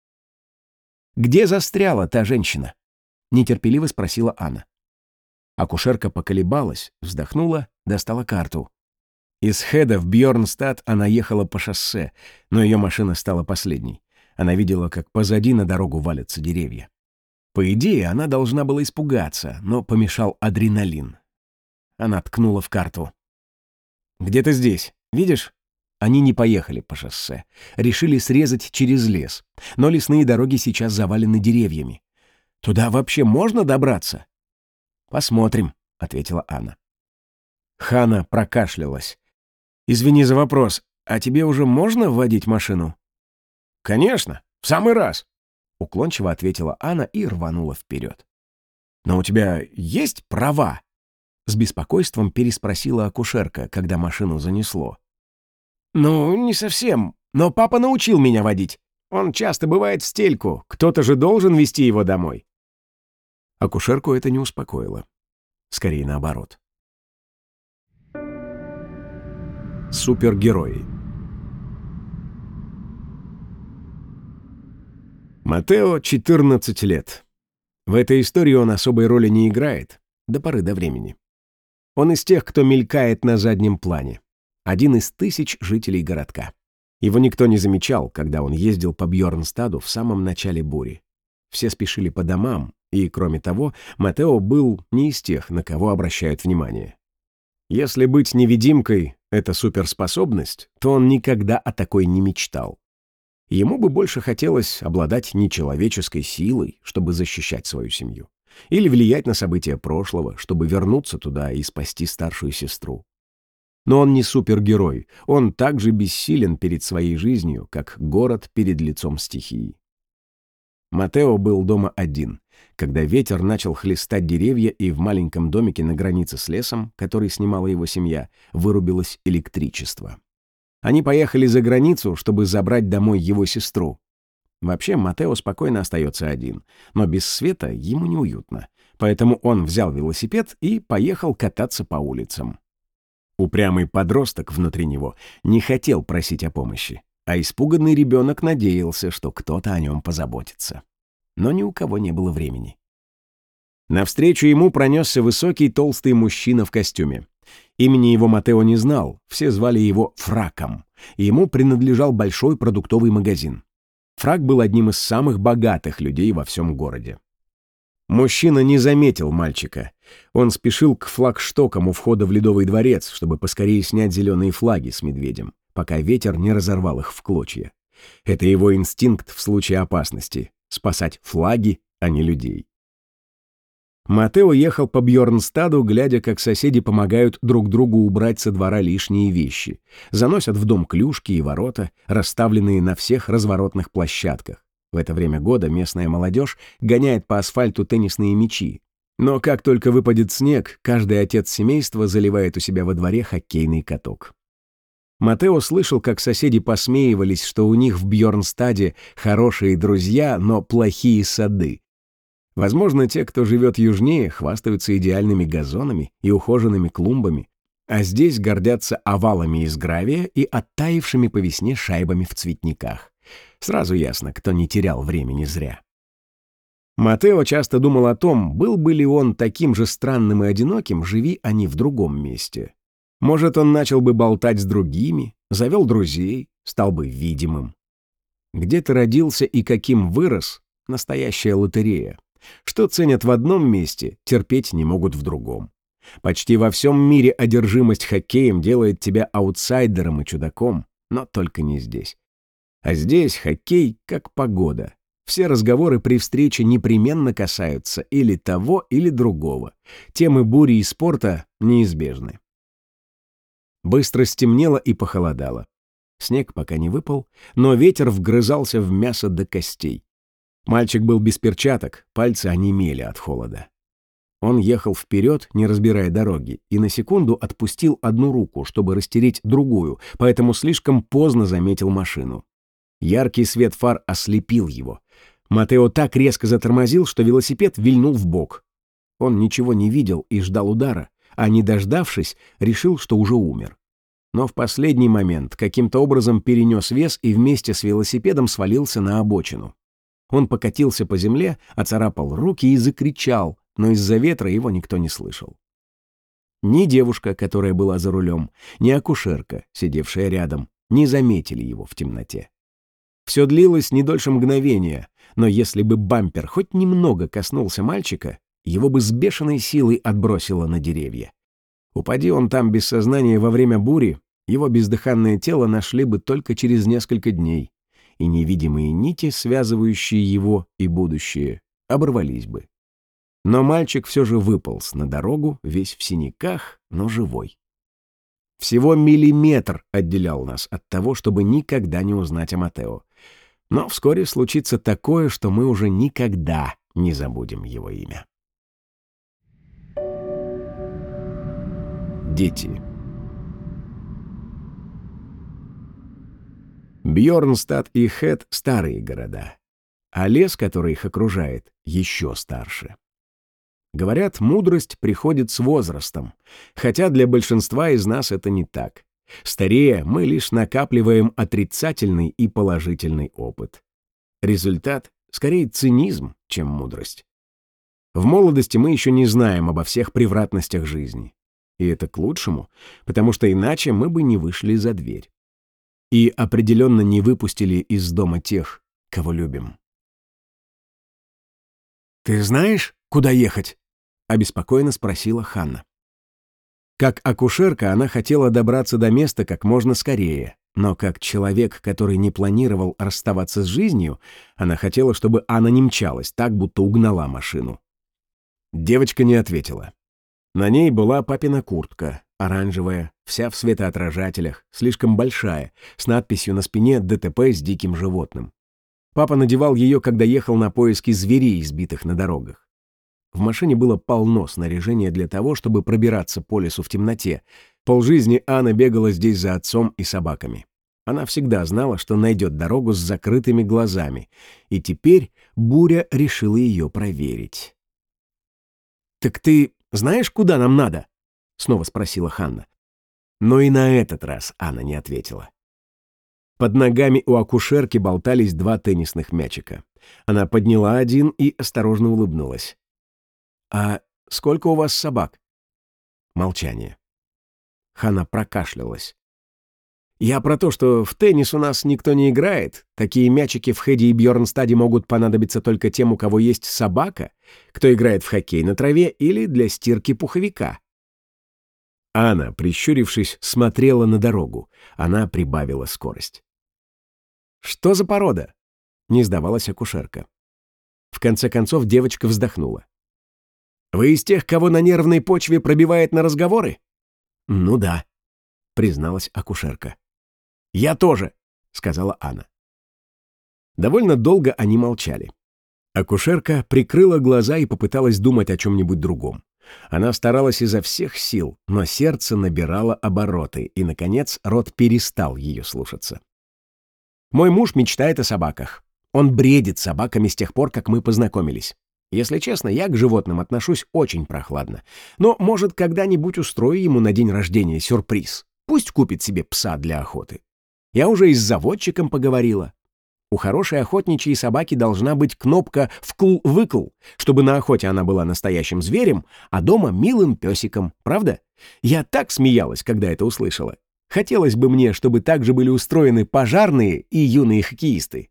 «Где застряла та женщина?» — нетерпеливо спросила Анна. Акушерка поколебалась, вздохнула, достала карту. Из Хеда в Бьорнстад она ехала по шоссе, но ее машина стала последней. Она видела, как позади на дорогу валятся деревья. По идее, она должна была испугаться, но помешал адреналин. Она ткнула в карту. «Где-то здесь, видишь?» Они не поехали по шоссе. Решили срезать через лес. Но лесные дороги сейчас завалены деревьями. Туда вообще можно добраться?» «Посмотрим», — ответила Анна. Хана прокашлялась. «Извини за вопрос, а тебе уже можно водить машину?» «Конечно, в самый раз», — уклончиво ответила Анна и рванула вперед. «Но у тебя есть права?» — с беспокойством переспросила акушерка, когда машину занесло. «Ну, не совсем, но папа научил меня водить. Он часто бывает в стельку, кто-то же должен везти его домой». Акушерку это не успокоило. Скорее наоборот. Супергерои. Матео 14 лет. В этой истории он особой роли не играет, до поры до времени. Он из тех, кто мелькает на заднем плане. Один из 1000 жителей городка. Его никто не замечал, когда он ездил по Бьорнстаду в самом начале бури. Все спешили по домам, и, кроме того, Матео был не из тех, на кого обращают внимание. Если быть невидимкой — это суперспособность, то он никогда о такой не мечтал. Ему бы больше хотелось обладать нечеловеческой силой, чтобы защищать свою семью, или влиять на события прошлого, чтобы вернуться туда и спасти старшую сестру. Но он не супергерой, он так же бессилен перед своей жизнью, как город перед лицом стихии. Матео был дома один, когда ветер начал хлестать деревья, и в маленьком домике на границе с лесом, который снимала его семья, вырубилось электричество. Они поехали за границу, чтобы забрать домой его сестру. Вообще, Матео спокойно остается один, но без света ему неуютно, поэтому он взял велосипед и поехал кататься по улицам. Упрямый подросток внутри него не хотел просить о помощи, а испуганный ребенок надеялся, что кто-то о нем позаботится. Но ни у кого не было времени. Навстречу ему пронесся высокий толстый мужчина в костюме. Имени его Матео не знал, все звали его Фраком, и ему принадлежал большой продуктовый магазин. Фрак был одним из самых богатых людей во всем городе. Мужчина не заметил мальчика. Он спешил к флагштокам у входа в Ледовый дворец, чтобы поскорее снять зеленые флаги с медведем, пока ветер не разорвал их в клочья. Это его инстинкт в случае опасности — спасать флаги, а не людей. Матео ехал по Бьорнстаду, глядя, как соседи помогают друг другу убрать со двора лишние вещи, заносят в дом клюшки и ворота, расставленные на всех разворотных площадках. В это время года местная молодежь гоняет по асфальту теннисные мячи. Но как только выпадет снег, каждый отец семейства заливает у себя во дворе хоккейный каток. Матео слышал, как соседи посмеивались, что у них в Бьорнстаде хорошие друзья, но плохие сады. Возможно, те, кто живет южнее, хвастаются идеальными газонами и ухоженными клумбами, а здесь гордятся овалами из гравия и оттаившими по весне шайбами в цветниках. Сразу ясно, кто не терял времени зря. Матео часто думал о том, был бы ли он таким же странным и одиноким, живи они в другом месте. Может, он начал бы болтать с другими, завел друзей, стал бы видимым. Где ты родился и каким вырос — настоящая лотерея. Что ценят в одном месте, терпеть не могут в другом. Почти во всем мире одержимость хоккеем делает тебя аутсайдером и чудаком, но только не здесь. А здесь хоккей как погода. Все разговоры при встрече непременно касаются или того, или другого. Темы бури и спорта неизбежны. Быстро стемнело и похолодало. Снег пока не выпал, но ветер вгрызался в мясо до костей. Мальчик был без перчаток, пальцы онемели от холода. Он ехал вперед, не разбирая дороги, и на секунду отпустил одну руку, чтобы растереть другую, поэтому слишком поздно заметил машину. Яркий свет фар ослепил его. Матео так резко затормозил, что велосипед вильнул вбок. Он ничего не видел и ждал удара, а не дождавшись, решил, что уже умер. Но в последний момент каким-то образом перенес вес и вместе с велосипедом свалился на обочину. Он покатился по земле, оцарапал руки и закричал, но из-за ветра его никто не слышал. Ни девушка, которая была за рулем, ни акушерка, сидевшая рядом, не заметили его в темноте. Все длилось не дольше мгновения, но если бы бампер хоть немного коснулся мальчика, его бы с бешеной силой отбросило на деревья. Упади он там без сознания во время бури, его бездыханное тело нашли бы только через несколько дней, и невидимые нити, связывающие его и будущее, оборвались бы. Но мальчик все же выполз на дорогу, весь в синяках, но живой. Всего миллиметр отделял нас от того, чтобы никогда не узнать о Матео. Но вскоре случится такое, что мы уже никогда не забудем его имя. Дети. Бьорнстад и Хэт — старые города, а лес, который их окружает, еще старше. Говорят, мудрость приходит с возрастом, хотя для большинства из нас это не так. Старея, мы лишь накапливаем отрицательный и положительный опыт. Результат — скорее цинизм, чем мудрость. В молодости мы еще не знаем обо всех превратностях жизни. И это к лучшему, потому что иначе мы бы не вышли за дверь. И определенно не выпустили из дома тех, кого любим. «Ты знаешь, куда ехать?» — обеспокоенно спросила Ханна. Как акушерка она хотела добраться до места как можно скорее, но как человек, который не планировал расставаться с жизнью, она хотела, чтобы Анна не мчалась так, будто угнала машину. Девочка не ответила. На ней была папина куртка, оранжевая, вся в светоотражателях, слишком большая, с надписью на спине «ДТП с диким животным». Папа надевал ее, когда ехал на поиски зверей, избитых на дорогах. В машине было полно снаряжения для того, чтобы пробираться по лесу в темноте. Полжизни Анна бегала здесь за отцом и собаками. Она всегда знала, что найдет дорогу с закрытыми глазами, и теперь буря решила ее проверить. «Так ты знаешь, куда нам надо?» — снова спросила Ханна. Но и на этот раз Анна не ответила. Под ногами у акушерки болтались 2 теннисных мячика. Она подняла один и осторожно улыбнулась. «А сколько у вас собак?» Молчание. Ханна прокашлялась. «Я про то, что в теннис у нас никто не играет. Такие мячики в Хэдди и Бьорнстаде могут понадобиться только тем, у кого есть собака, кто играет в хоккей на траве или для стирки пуховика». Анна, прищурившись, смотрела на дорогу. Она прибавила скорость. «Что за порода?» — не сдавалась акушерка. В конце концов девочка вздохнула. «Вы из тех, кого на нервной почве пробивает на разговоры?» «Ну да», — призналась акушерка. «Я тоже», — сказала Анна. Довольно долго они молчали. Акушерка прикрыла глаза и попыталась думать о чем-нибудь другом. Она старалась изо всех сил, но сердце набирало обороты, и, наконец, рот перестал ее слушаться. «Мой муж мечтает о собаках. Он бредит собаками с тех пор, как мы познакомились. Если честно, я к животным отношусь очень прохладно. Но, может, когда-нибудь устрою ему на день рождения сюрприз. Пусть купит себе пса для охоты. Я уже и с заводчиком поговорила. У хорошей охотничьей собаки должна быть кнопка «вкл-выкл», чтобы на охоте она была настоящим зверем, а дома милым песиком, правда? Я так смеялась, когда это услышала. Хотелось бы мне, чтобы так же были устроены пожарные и юные хоккеисты.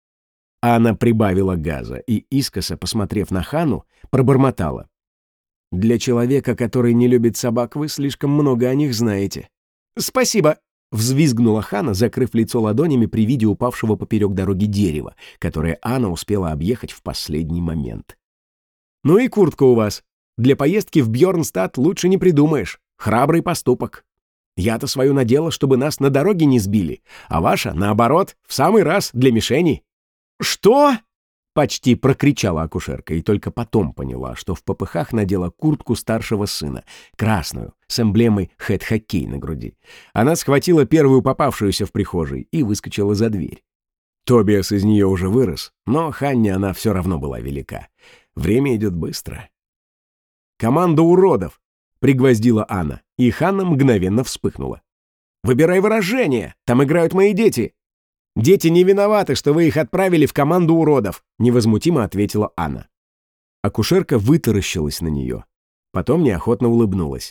Анна прибавила газа и, искоса посмотрев на Ханну, пробормотала. «Для человека, который не любит собак, вы слишком много о них знаете». «Спасибо!» — взвизгнула Ханна, закрыв лицо ладонями при виде упавшего поперек дороги дерева, которое Анна успела объехать в последний момент. «Ну и куртка у вас. Для поездки в Бьорнстад лучше не придумаешь. Храбрый поступок. Я-то свою надела, чтобы нас на дороге не сбили, а ваша, наоборот, в самый раз для мишени». «Что?» — почти прокричала акушерка и только потом поняла, что в попыхах надела куртку старшего сына, красную, с эмблемой «Хэт-хоккей» на груди. Она схватила первую попавшуюся в прихожей и выскочила за дверь. Тобиас из нее уже вырос, но Ханне она все равно была велика. Время идет быстро. «Команда уродов!» — пригвоздила Анна, и Ханна мгновенно вспыхнула. «Выбирай выражение! Там играют мои дети!» «Дети не виноваты, что вы их отправили в команду уродов», — невозмутимо ответила Анна. Акушерка вытаращилась на нее. Потом неохотно улыбнулась.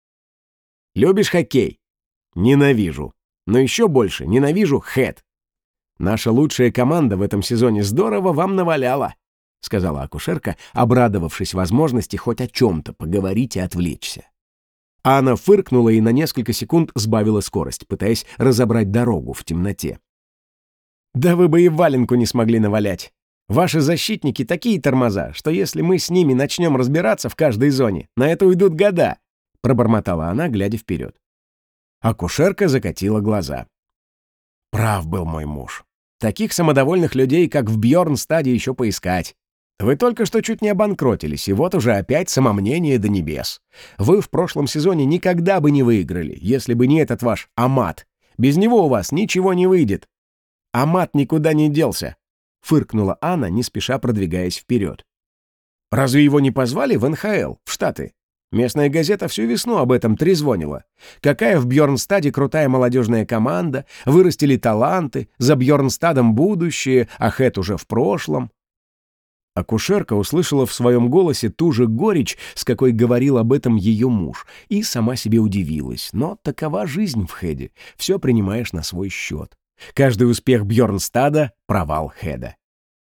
«Любишь хоккей?» «Ненавижу. Но еще больше ненавижу Хэт. Наша лучшая команда в этом сезоне здорово вам наваляла», — сказала акушерка, обрадовавшись возможности хоть о чем-то поговорить и отвлечься. Анна фыркнула и на несколько секунд сбавила скорость, пытаясь разобрать дорогу в темноте. «Да вы бы и валенку не смогли навалять. Ваши защитники такие тормоза, что если мы с ними начнем разбираться в каждой зоне, на это уйдут года», — пробормотала она, глядя вперед. Акушерка закатила глаза. Прав был мой муж. Таких самодовольных людей, как в Бьорнстаде, еще поискать. Вы только что чуть не обанкротились, и вот уже опять самомнение до небес. Вы в прошлом сезоне никогда бы не выиграли, если бы не этот ваш Амат. Без него у вас ничего не выйдет. Амат никуда не делся, — фыркнула Анна, не спеша продвигаясь вперед. Разве его не позвали в НХЛ, в Штаты? Местная газета всю весну об этом трезвонила. Какая в Бьорнстаде крутая молодежная команда, вырастили таланты, за Бьорнстадом будущее, а Хэт уже в прошлом. Акушерка услышала в своем голосе ту же горечь, с какой говорил об этом ее муж, и сама себе удивилась. Но такова жизнь в Хэде, все принимаешь на свой счет. Каждый успех Бьорнстада — провал Хэда.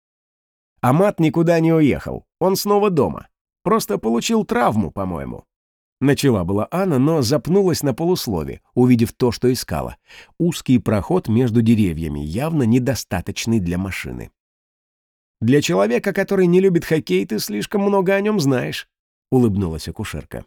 Амат никуда не уехал, он снова дома. Просто получил травму, по-моему. Начала была Анна, но запнулась на полуслове, увидев то, что искала. Узкий проход между деревьями, явно недостаточный для машины. «Для человека, который не любит хоккей, ты слишком много о нем знаешь», — улыбнулась акушерка.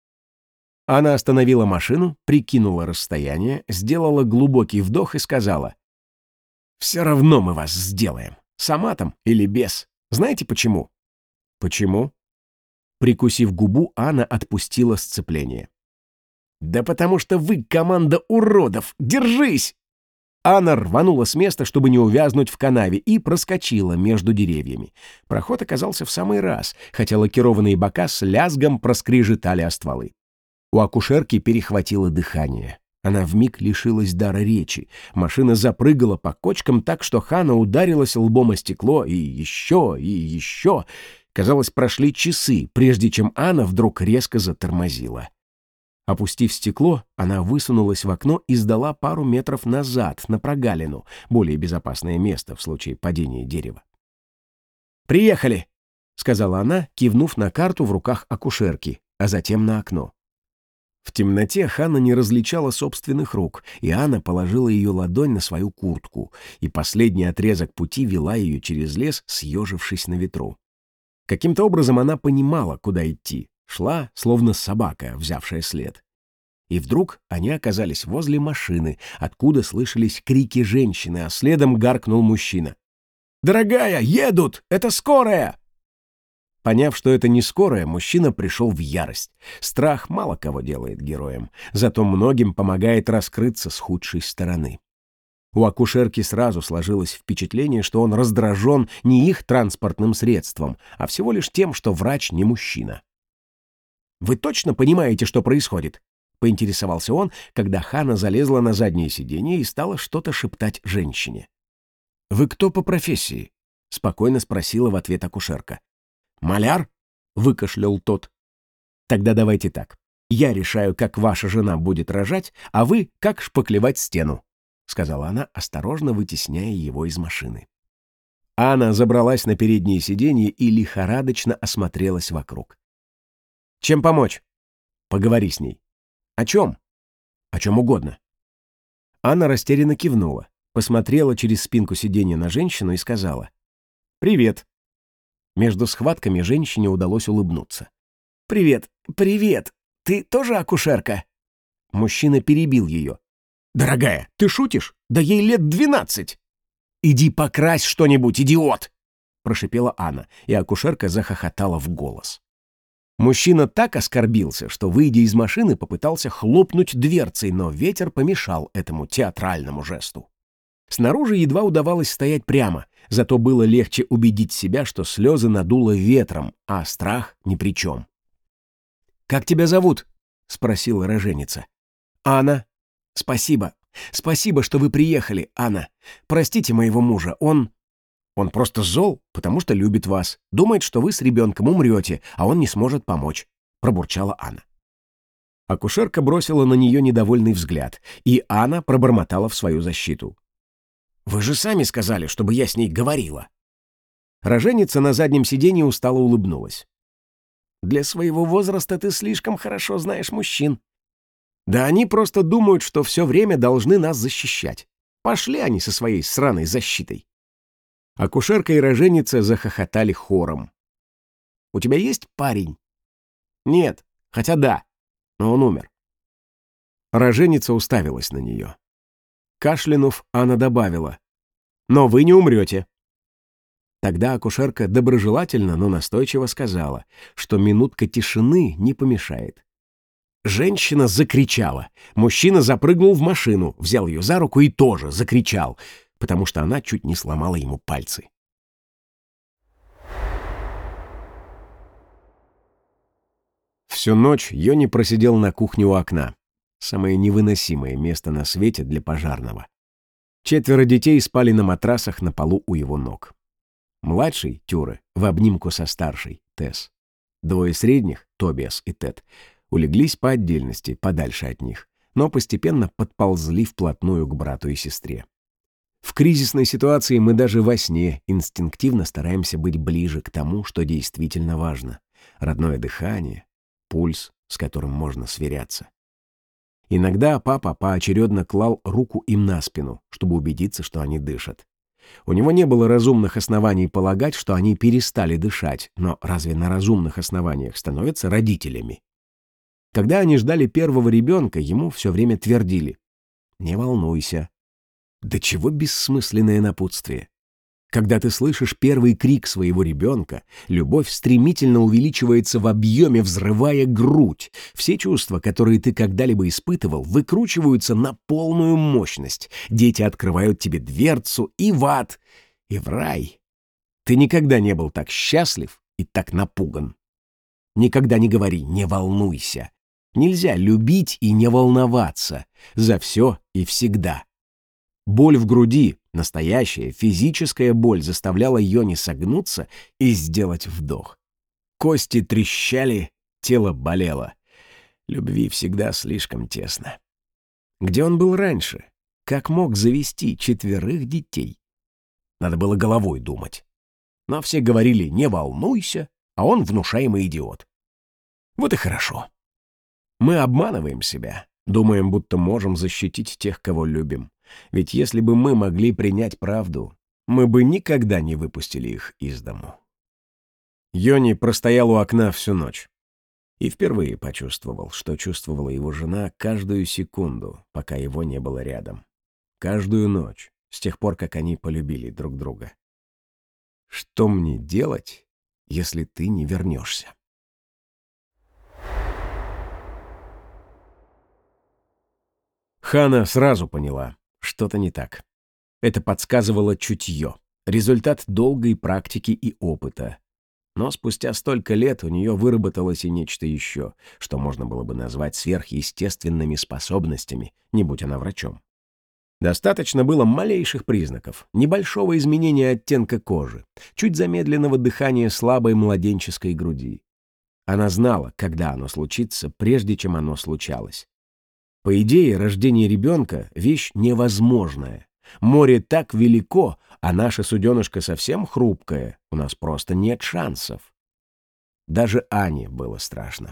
Она остановила машину, прикинула расстояние, сделала глубокий вдох и сказала: «Все равно мы вас сделаем, с Аматом или без. Знаете почему?» «Почему?» Прикусив губу, Анна отпустила сцепление. «Да потому что вы команда уродов! Держись!» Анна рванула с места, чтобы не увязнуть в канаве, и проскочила между деревьями. Проход оказался в самый раз, хотя лакированные бока с лязгом проскрежетали о стволы. У акушерки перехватило дыхание. Она вмиг лишилась дара речи. Машина запрыгала по кочкам так, что Ханна ударилась лбом о стекло, и еще, и еще. Казалось, прошли часы, прежде чем Анна вдруг резко затормозила. Опустив стекло, она высунулась в окно и сдала пару метров назад, на прогалину, более безопасное место в случае падения дерева. «Приехали!» — сказала она, кивнув на карту в руках акушерки, а затем на окно. В темноте Ханна не различала собственных рук, и Анна положила ее ладонь на свою куртку, и последний отрезок пути вела ее через лес, съежившись на ветру. Каким-то образом она понимала, куда идти, шла, словно собака, взявшая след. И вдруг они оказались возле машины, откуда слышались крики женщины, а следом гаркнул мужчина. «Дорогая, едут! Это скорая!» Поняв, что это не скорая, мужчина пришел в ярость. Страх мало кого делает героем, зато многим помогает раскрыться с худшей стороны. У акушерки сразу сложилось впечатление, что он раздражен не их транспортным средством, а всего лишь тем, что врач не мужчина. «Вы точно понимаете, что происходит?» — поинтересовался он, когда Ханна залезла на заднее сиденье и стала что-то шептать женщине. «Вы кто по профессии?» — спокойно спросила в ответ акушерка. «Маляр?» — выкашлял тот. «Тогда давайте так. Я решаю, как ваша жена будет рожать, а вы — как шпаклевать стену», — сказала она, осторожно вытесняя его из машины. Анна забралась на переднее сиденье и лихорадочно осмотрелась вокруг. «Чем помочь?» «Поговори с ней». «О чем?» «О чем угодно». Анна растерянно кивнула, посмотрела через спинку сиденья на женщину и сказала: «Привет». Между схватками женщине удалось улыбнуться. «Привет, привет! Ты тоже акушерка?» Мужчина перебил ее. «Дорогая, ты шутишь? Да ей лет 12!» «Иди покрась что-нибудь, идиот!» прошипела Анна, и акушерка захохотала в голос. Мужчина так оскорбился, что, выйдя из машины, попытался хлопнуть дверцей, но ветер помешал этому театральному жесту. Снаружи едва удавалось стоять прямо, зато было легче убедить себя, что слезы надуло ветром, а страх ни при чем. «Как тебя зовут?» — спросила роженица. «Анна». «Спасибо. Спасибо, что вы приехали, Анна. Простите моего мужа, он просто зол, потому что любит вас, думает, что вы с ребенком умрете, а он не сможет помочь», — пробурчала Анна. Акушерка бросила на нее недовольный взгляд, и Анна пробормотала в свою защиту: «Вы же сами сказали, чтобы я с ней говорила». Роженица на заднем сиденье устало улыбнулась. «Для своего возраста ты слишком хорошо знаешь мужчин. Да они просто думают, что все время должны нас защищать. Пошли они со своей сраной защитой». Акушерка и роженица захохотали хором. «У тебя есть парень?» «Нет, хотя да, но он умер». Роженица уставилась на нее. Кашлянув, Анна добавила: «Но вы не умрете». Тогда акушерка доброжелательно, но настойчиво сказала, что минутка тишины не помешает. Женщина закричала. Мужчина запрыгнул в машину, взял ее за руку и тоже закричал, потому что она чуть не сломала ему пальцы. Всю ночь Йони просидел на кухне у окна. Самое невыносимое место на свете для пожарного. 4 детей спали на матрасах на полу у его ног. Младший, Тюре, в обнимку со старшей, Тесс. 2 средних, Тобиас и Тед, улеглись по отдельности, подальше от них, но постепенно подползли вплотную к брату и сестре. В кризисной ситуации мы даже во сне инстинктивно стараемся быть ближе к тому, что действительно важно. Родное дыхание, пульс, с которым можно сверяться. Иногда папа поочередно клал руку им на спину, чтобы убедиться, что они дышат. У него не было разумных оснований полагать, что они перестали дышать, но разве на разумных основаниях становятся родителями? Когда они ждали первого ребенка, ему все время твердили: «Не волнуйся». Да чего бессмысленное напутствие. Когда ты слышишь первый крик своего ребенка, любовь стремительно увеличивается в объеме, взрывая грудь. Все чувства, которые ты когда-либо испытывал, выкручиваются на полную мощность. Дети открывают тебе дверцу и в ад, и в рай. Ты никогда не был так счастлив и так напуган. Никогда не говори «не волнуйся». Нельзя любить и не волноваться за все и всегда. Боль в груди, настоящая физическая боль, заставляла Йони согнуться и сделать вдох. Кости трещали, тело болело. Любви всегда слишком тесно. Где он был раньше? Как мог завести 4 детей? Надо было головой думать. Но все говорили «не волнуйся», а он внушаемый идиот. Вот и хорошо. Мы обманываем себя, думаем, будто можем защитить тех, кого любим. Ведь если бы мы могли принять правду, мы бы никогда не выпустили их из дому. Йони простоял у окна всю ночь. И впервые почувствовал, что чувствовала его жена каждую секунду, пока его не было рядом. Каждую ночь, с тех пор, как они полюбили друг друга. Что мне делать, если ты не вернешься? Хана сразу поняла. Что-то не так. Это подсказывало чутье, результат долгой практики и опыта. Но спустя столько лет у нее выработалось и нечто еще, что можно было бы назвать сверхъестественными способностями, не будь она врачом. Достаточно было малейших признаков, небольшого изменения оттенка кожи, чуть замедленного дыхания слабой младенческой груди. Она знала, когда оно случится, прежде чем оно случалось. По идее, рождение ребенка — вещь невозможная. Море так велико, а наша суденышко совсем хрупкое, у нас просто нет шансов. Даже Ане было страшно.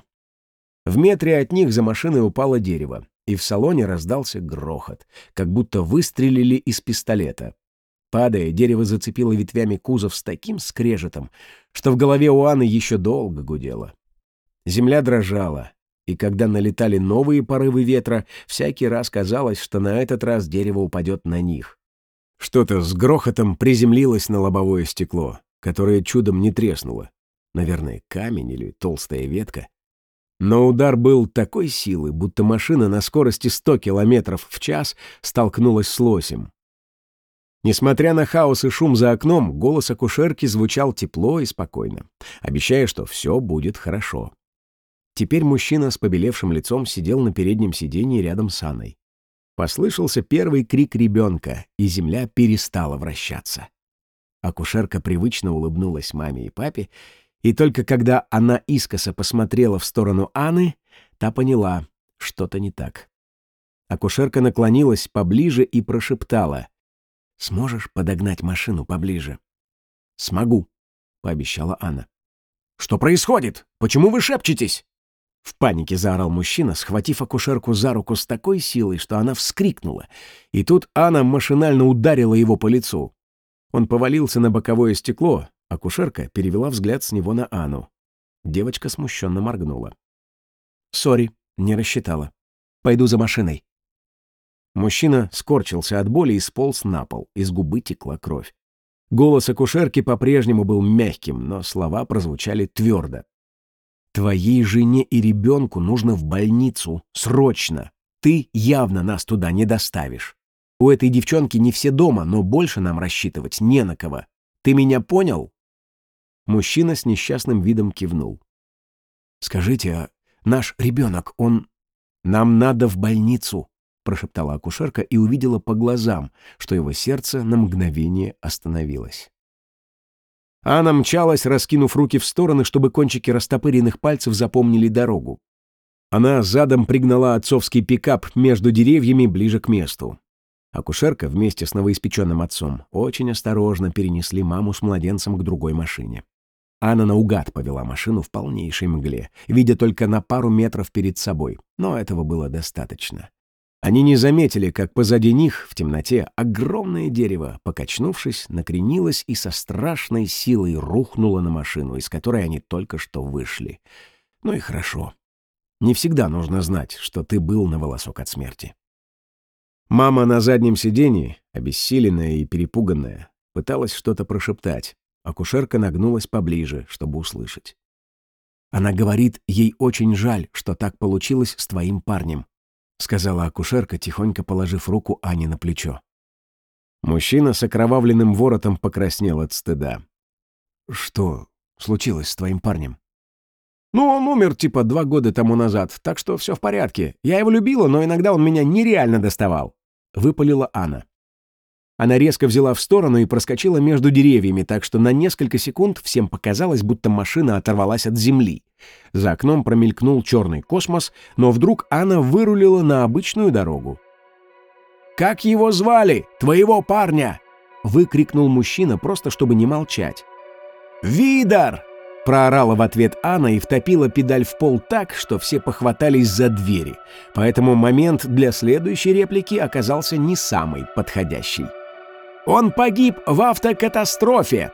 В метре от них за машиной упало дерево, и в салоне раздался грохот, как будто выстрелили из пистолета. Падая, дерево зацепило ветвями кузов с таким скрежетом, что в голове у Анны еще долго гудело. Земля дрожала. И когда налетали новые порывы ветра, всякий раз казалось, что на этот раз дерево упадет на них. Что-то с грохотом приземлилось на лобовое стекло, которое чудом не треснуло. Наверное, камень или толстая ветка. Но удар был такой силы, будто машина на скорости 100 км в час столкнулась с лосем. Несмотря на хаос и шум за окном, голос акушерки звучал тепло и спокойно, обещая, что все будет хорошо. Теперь мужчина с побелевшим лицом сидел на переднем сиденье рядом с Анной. Послышался первый крик ребенка, и земля перестала вращаться. Акушерка привычно улыбнулась маме и папе, и только когда она искоса посмотрела в сторону Анны, та поняла, что-то не так. Акушерка наклонилась поближе и прошептала: «Сможешь подогнать машину поближе?» «Смогу», — пообещала Анна. «Что происходит? Почему вы шепчетесь?» В панике заорал мужчина, схватив акушерку за руку с такой силой, что она вскрикнула. И тут Анна машинально ударила его по лицу. Он повалился на боковое стекло, акушерка перевела взгляд с него на Анну. Девочка смущенно моргнула. «Сори, не рассчитала. Пойду за машиной». Мужчина скорчился от боли и сполз на пол, из губы текла кровь. Голос акушерки по-прежнему был мягким, но слова прозвучали твердо. «Твоей жене и ребенку нужно в больницу. Срочно. Ты явно нас туда не доставишь. У этой девчонки не все дома, но больше нам рассчитывать не на кого. Ты меня понял?» Мужчина с несчастным видом кивнул. «Скажите, а наш ребенок, он...» «Нам надо в больницу», — прошептала акушерка и увидела по глазам, что его сердце на мгновение остановилось. Анна мчалась, раскинув руки в стороны, чтобы кончики растопыренных пальцев запомнили дорогу. Она задом пригнала отцовский пикап между деревьями ближе к месту. Акушерка вместе с новоиспеченным отцом очень осторожно перенесли маму с младенцем к другой машине. Анна наугад повела машину в полнейшей мгле, видя только на пару метров перед собой, но этого было достаточно. Они не заметили, как позади них, в темноте, огромное дерево, покачнувшись, накренилось и со страшной силой рухнуло на машину, из которой они только что вышли. Ну и хорошо. Не всегда нужно знать, что ты был на волосок от смерти. Мама на заднем сиденье, обессиленная и перепуганная, пыталась что-то прошептать. Акушерка нагнулась поближе, чтобы услышать. «Она говорит, ей очень жаль, что так получилось с твоим парнем», — сказала акушерка, тихонько положив руку Ане на плечо. Мужчина с окровавленным воротом покраснел от стыда. «Что случилось с твоим парнем?» «Ну, он умер типа 2 года тому назад, так что все в порядке. Я его любила, но иногда он меня нереально доставал», — выпалила Анна. Она резко взяла в сторону и проскочила между деревьями, так что на несколько секунд всем показалось, будто машина оторвалась от земли. За окном промелькнул черный космос, но вдруг Анна вырулила на обычную дорогу. «Как его звали? Твоего парня?» — выкрикнул мужчина, просто чтобы не молчать. «Видар!» — проорала в ответ Анна и втопила педаль в пол так, что все похватались за двери. Поэтому момент для следующей реплики оказался не самый подходящий. «Он погиб в автокатастрофе!»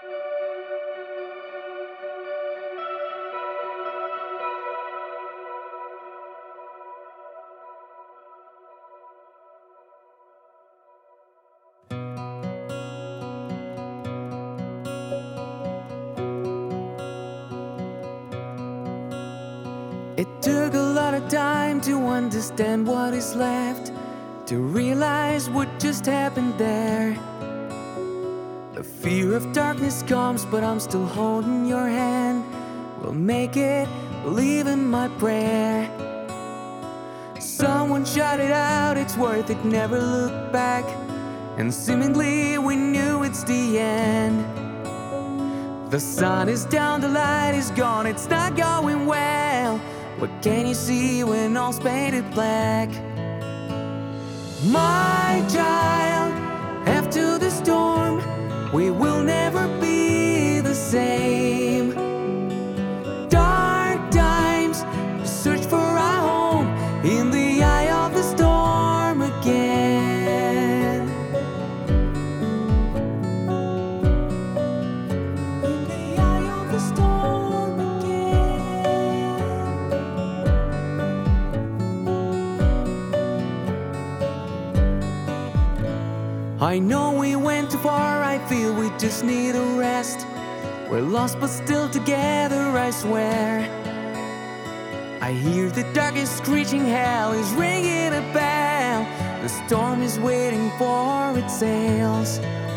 It took a lot of time to understand what is left, to realize what just happened there. The fear of darkness comes, but I'm still holding your hand. We'll make it, believe in my prayer. Someone shout it out, it's worth it, never look back. And seemingly we knew it's the end. The sun is down, the light is gone, it's not going well. What can you see when all's painted black? My child, after the storm, we will never be the same. Dark times, search for our home in the eye of the storm again. In the eye of the storm again. I know we went too far, I feel we just need a rest. We're lost but still together, I swear. I hear the darkest screeching, hell is ringing a bell. The storm is waiting for its sails.